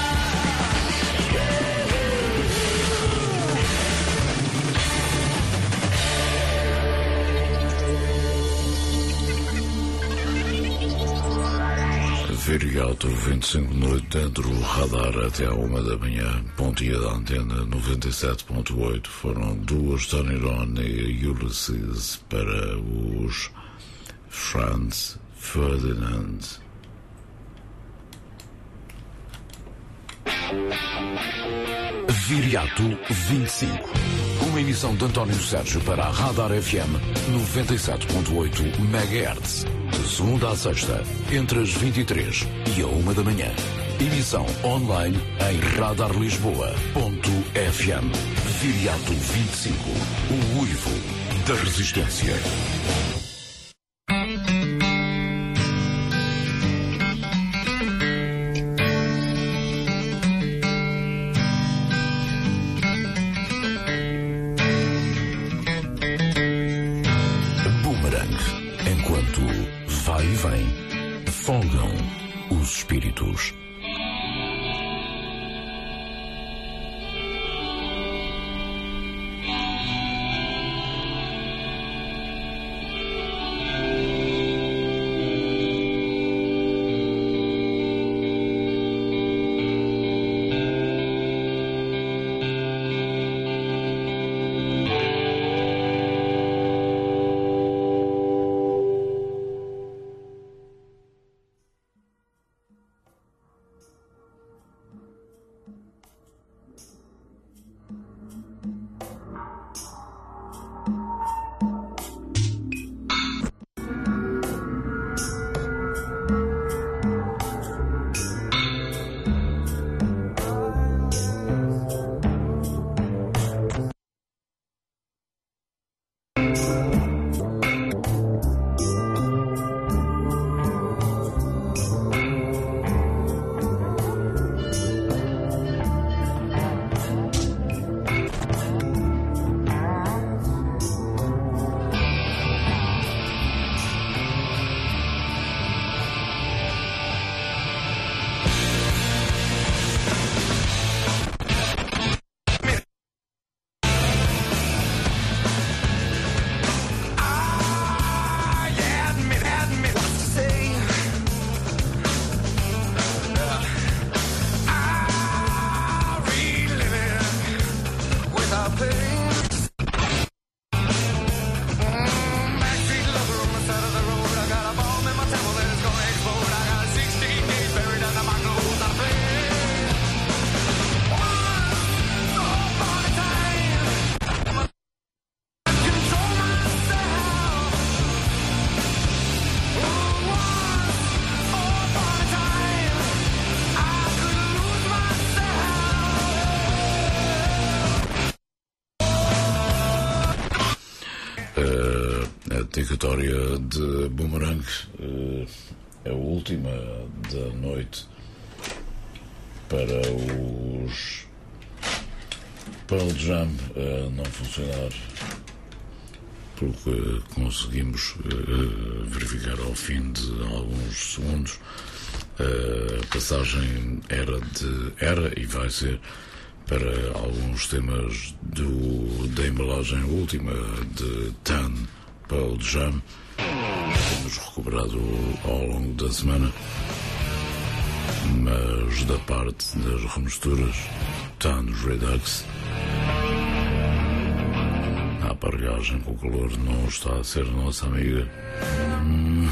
Viriato, vinte e cinco de noite, dentro do radar até à uma da manhã. Pontia da antena noventa e sete ponto oito. Foram duas Tony Ron e Ulysses para os Franz Ferdinand. Viriato vinte e cinco. Uma emissão de António Sérgio para a Radar F M noventa e sete ponto oito megahertz. De segunda a sexta, entre as vinte e três e a uma da manhã. Emissão online em radar lisboa ponto f m. Viriato vinte e cinco. O uivo da resistência. Boomerang. Enquanto vai e vem, folgam os espíritos. Dedicatória de Boomerang, é a última da noite para os Pearl Jam não funcionar, pelo que conseguimos verificar ao fim de alguns segundos. A passagem era de era e vai ser para alguns temas do, da embalagem última de Tan Pearl Jam. Temos recuperado ao longo da semana, mas da parte das remisturas Tan Redux, a aparelhagem com o calor não está a ser nossa amiga. Hum.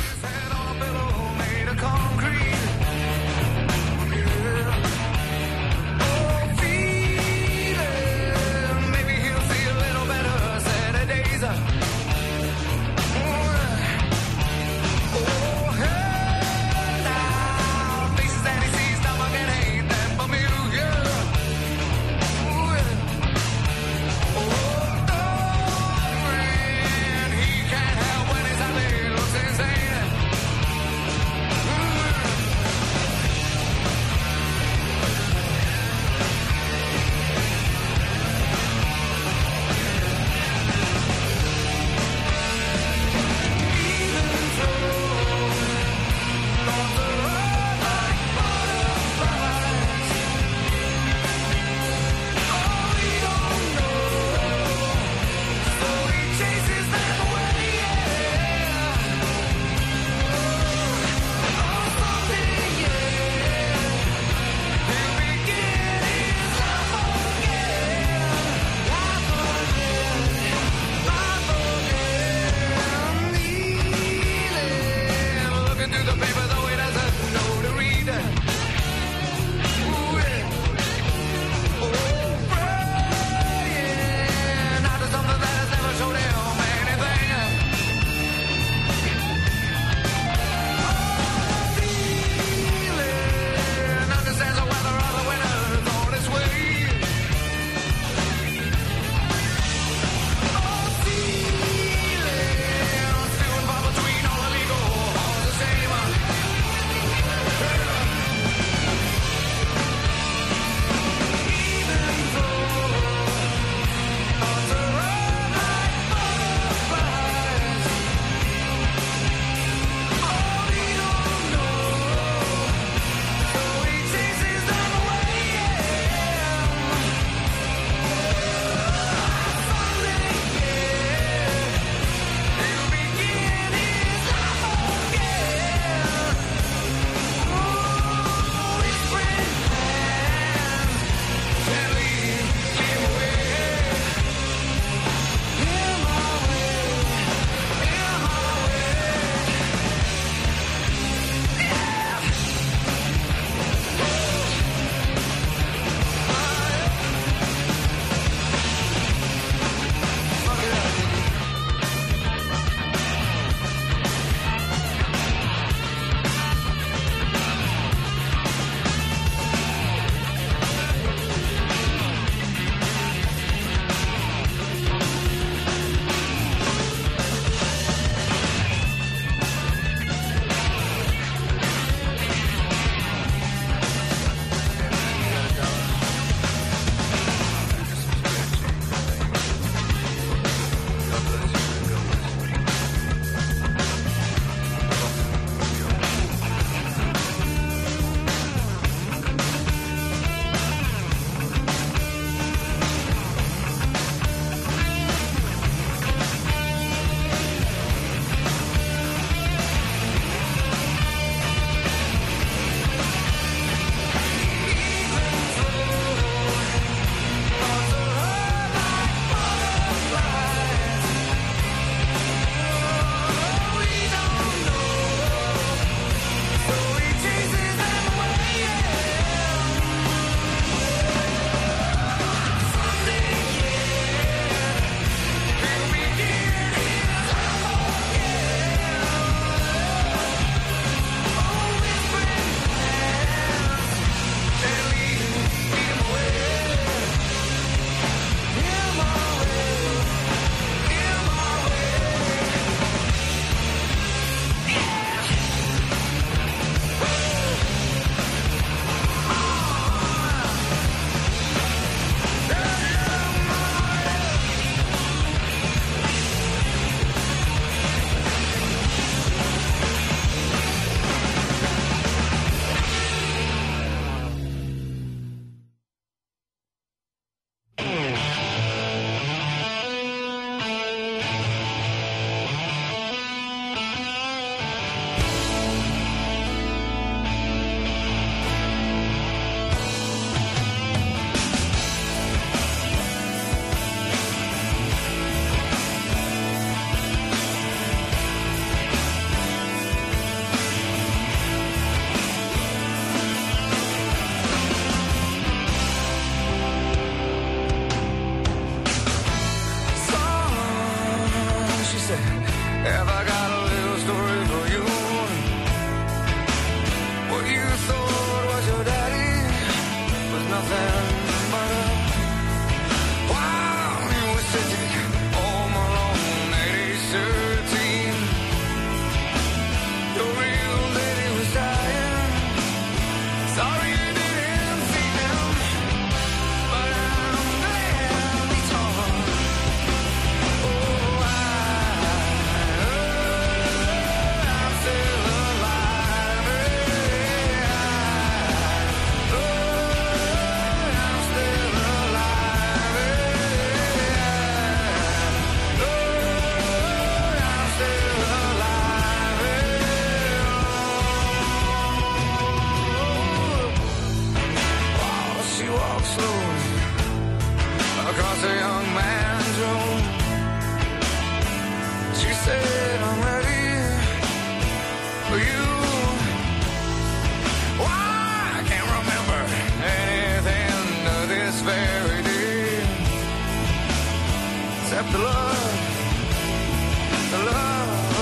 across a young man's room. She said, I'm ready for you. Why, I can't remember anything to this very day, except the love, the love.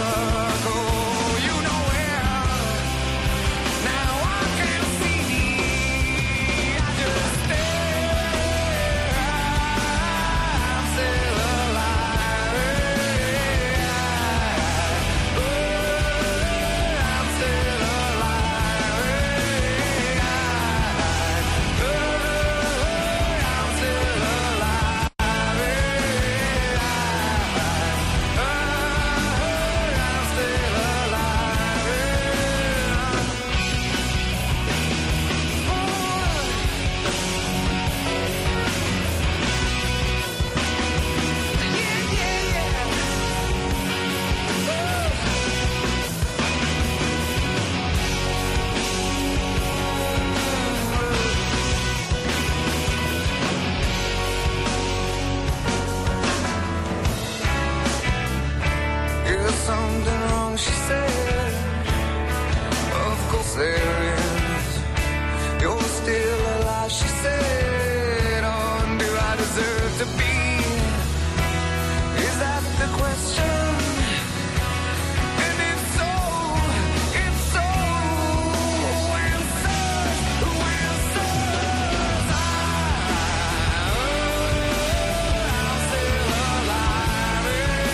Something wrong, she said. Of course there is. You're still alive, she said. Oh, do I deserve to be? Is that the question? And if so, if so, when such, when such, I, I'm still alive.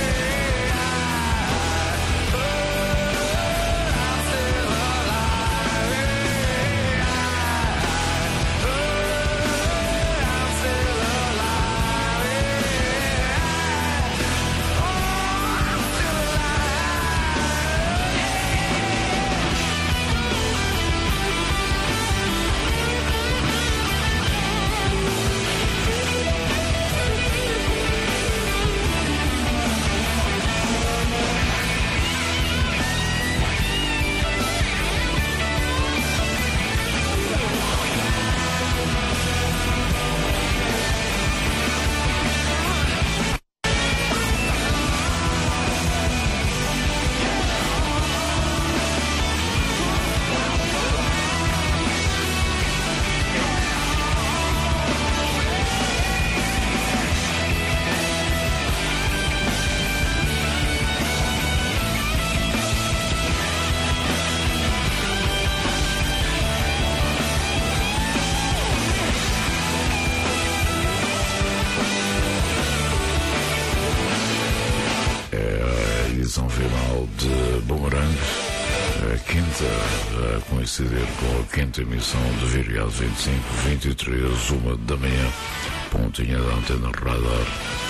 Edição final de Boomerang, a quinta, a coincidir com a quinta emissão de Viriato vinte e cinco, vinte e três, uma da manhã, pontinha da antena radar.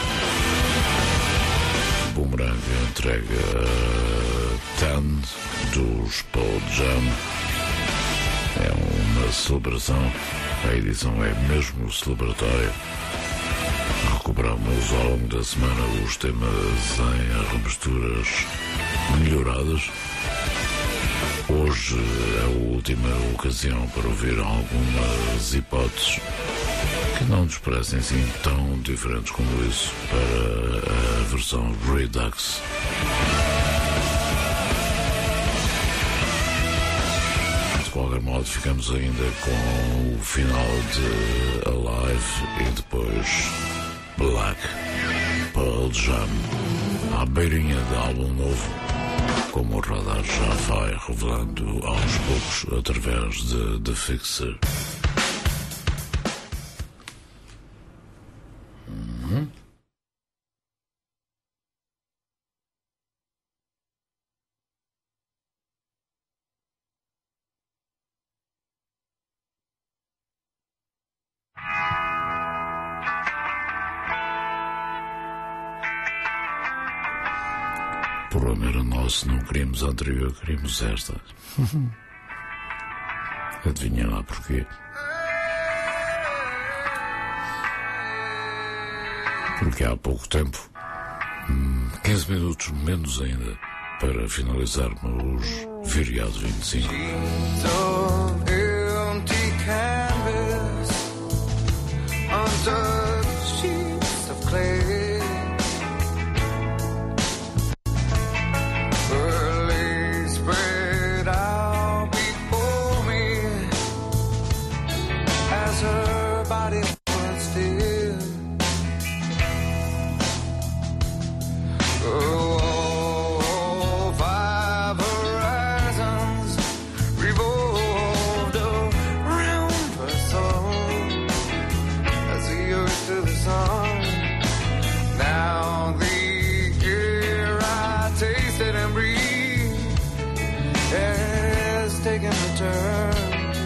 Boomerang entrega Tan dos Pearl Jam. É uma celebração, a edição é mesmo celebratória. Recuperamos ao longo da semana os temas em remisturas melhoradas. Hoje é a última ocasião para ouvir algumas hipóteses que não nos parecem assim tão diferentes como isso para a versão Redux. De qualquer modo, ficamos ainda com o final de Alive e depois Black Pearl Jam, à beirinha de álbum novo, como o radar já vai revelando aos poucos através de The Fixer. Uhum. O problema era nosso, não queríamos a anterior, queríamos esta. Adivinha lá porquê? Porque há pouco tempo, quinze minutos menos ainda, para finalizarmos Viriato vinte e cinco. such sheets of clay. Her legs spread out before me as her body was still. Oh, five horizons revolved around her soul as the earth to the sun. Now the air I tasted and breathed has taken a turn.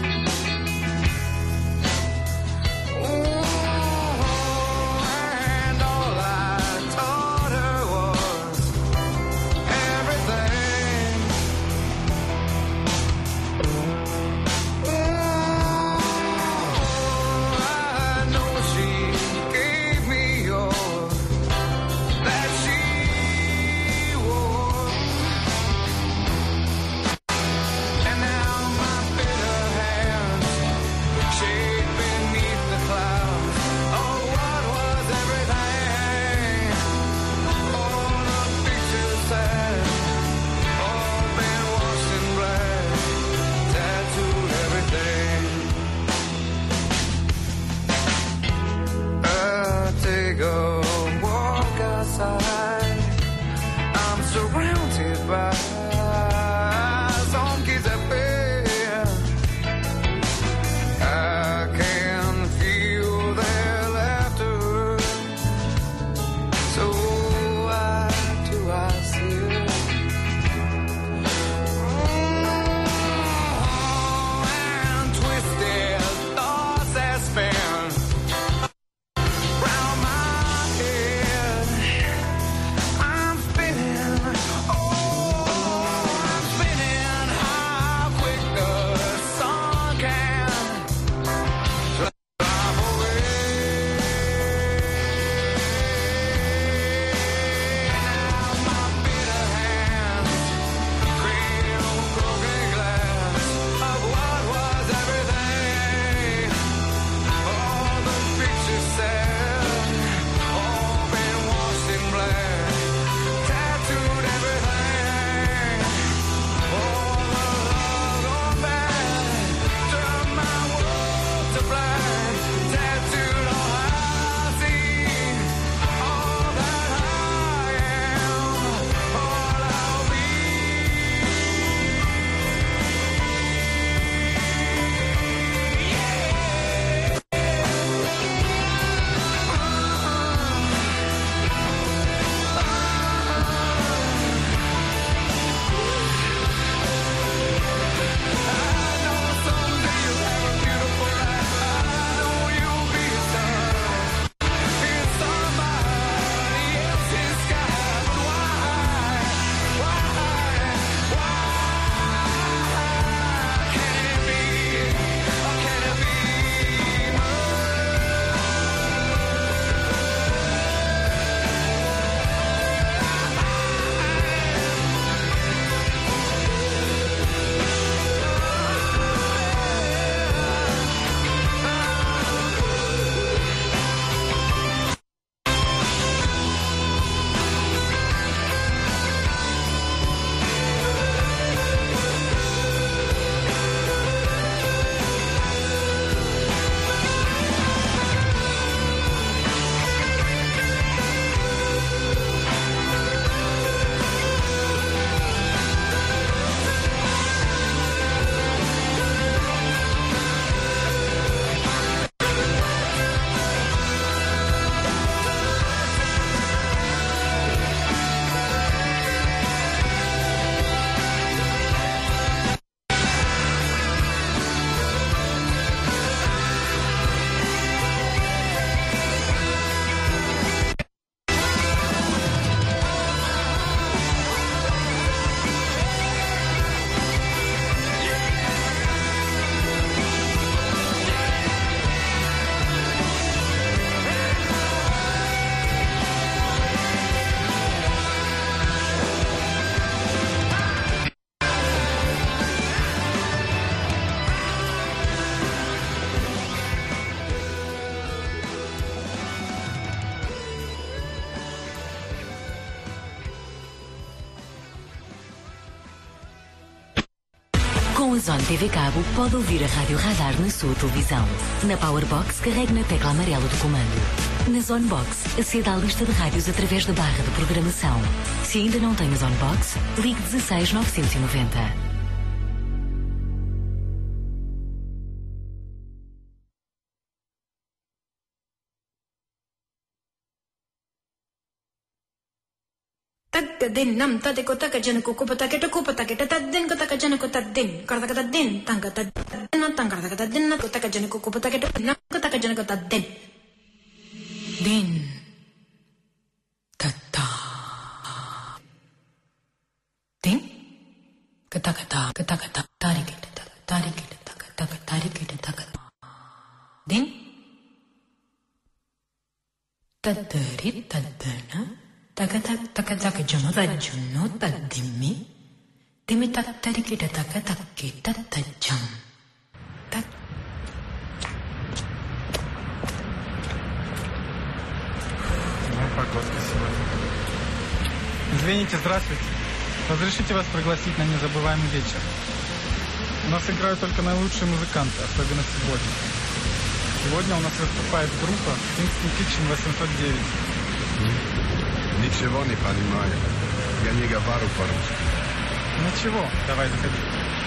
I'm surrounded by zombies that bear. I can feel their laughter, so why do I see it? Oh, and twisted thoughts that span round my Com a Zone T V Cabo, pode ouvir a Rádio Radar na sua televisão. Na Powerbox, carregue na tecla amarela do comando. Na Zonebox, aceda à lista de rádios através da barra de programação. Se ainda não tem a Zonebox, ligue dezasseis novecentos e noventa. Tadin nam tadiko taka janako kupatake to kupatake tadin kotaka janako tadin kartaka tadin tanga tadin tanga kartaka tadin kotaka janako kupatake to nam kotaka janako tadin din tata din kata kata kata kata tarik tarik taka taka tarik taka din tadari tadana taka taka taka taka jono da jono da dimmi dimmi tattari kita taka takki tattajam так. Ну, погодка сегодня. Извините, здравствуйте. Разрешите вас пригласить на незабываемый вечер? У нас играют только наилучшие музыканты, особенно сегодня. Сегодня у нас выступает группа Kingston Kitchen восемьсот девять. Ничего не понимаю. Я не говорю по-русски. Ничего, давай заходи.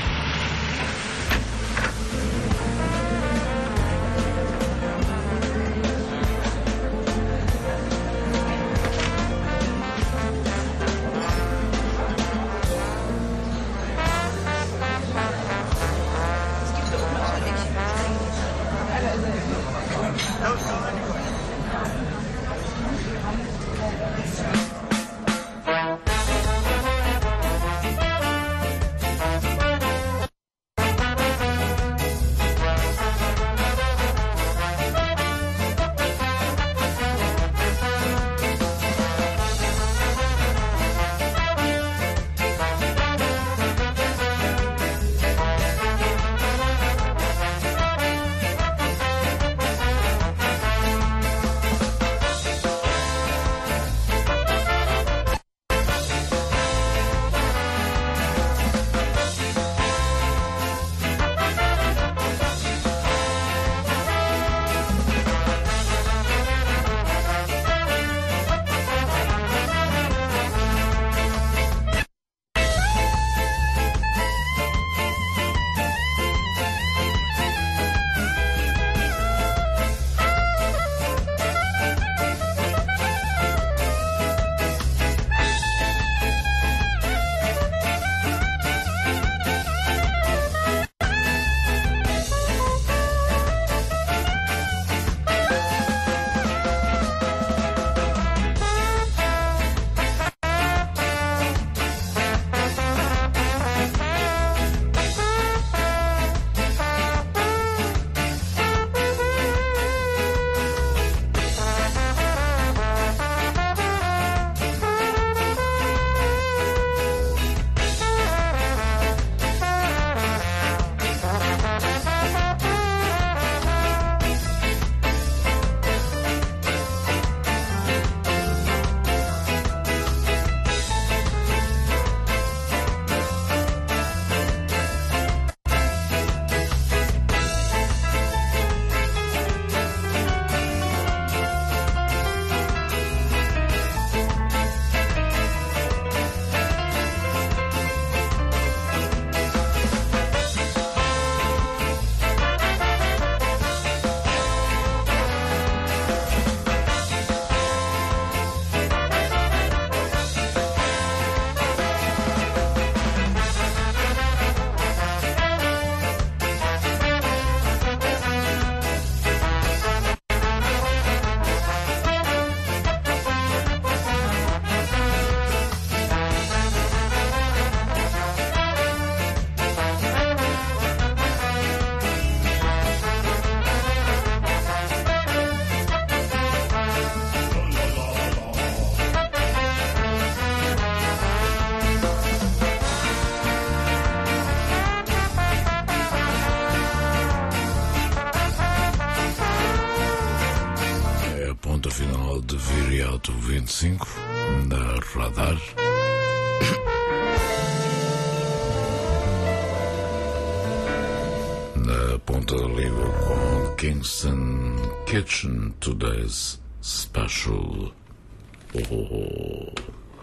Viriato vinte e cinco na Radar. ponta da língua com Kingston Kitchen Today's Special. Oh.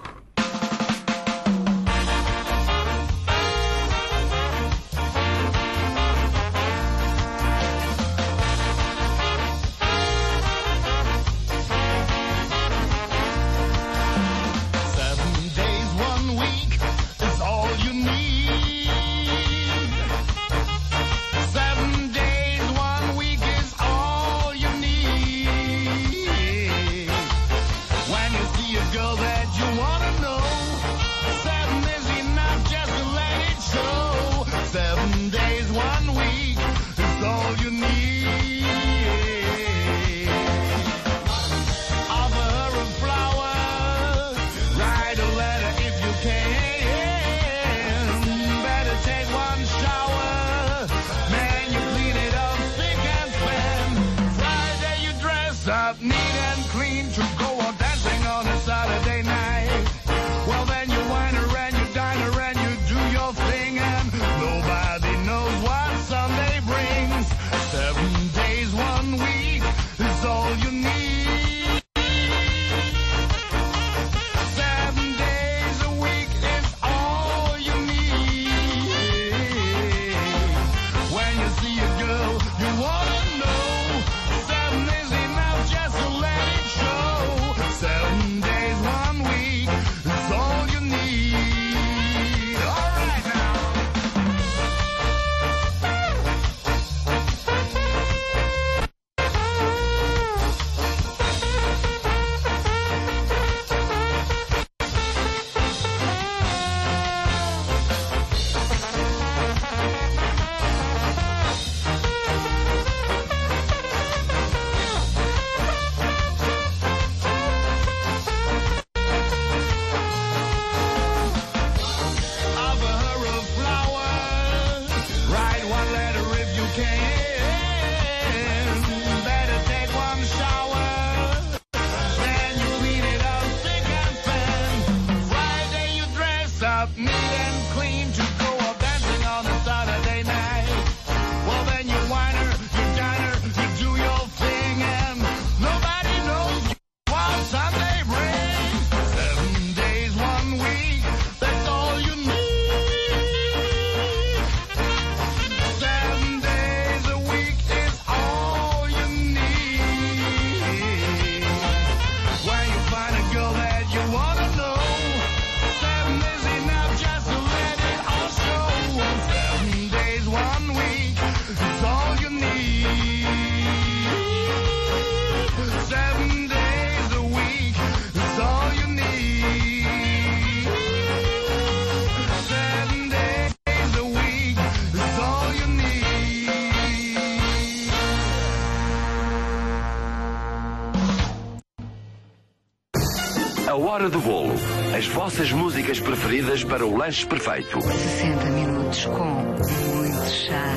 A Hora do Bolo. As vossas músicas preferidas para o lanche perfeito. sessenta minutos com muito chá.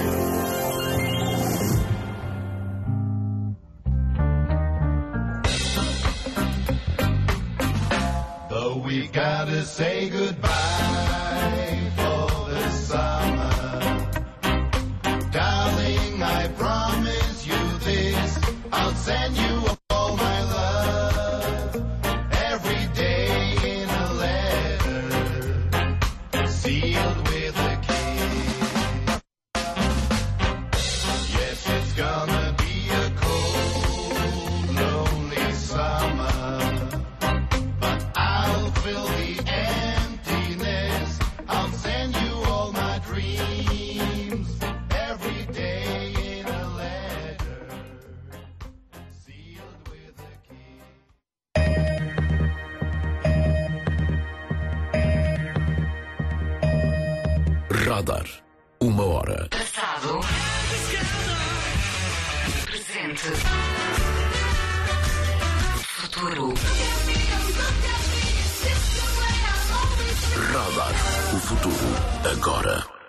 Though we gotta say goodbye for the summer, darling, I promise you this, I'll send you all my love, every day in a letter, sealed with a kiss. Yes, it's gonna be a cold, lonely summer, but I'll fill the emptiness. I'll send you all my dreams every day in a letter, sealed with a kiss. Radar. Uma hora. Passado. Presente. Futuro. Radar. O futuro agora.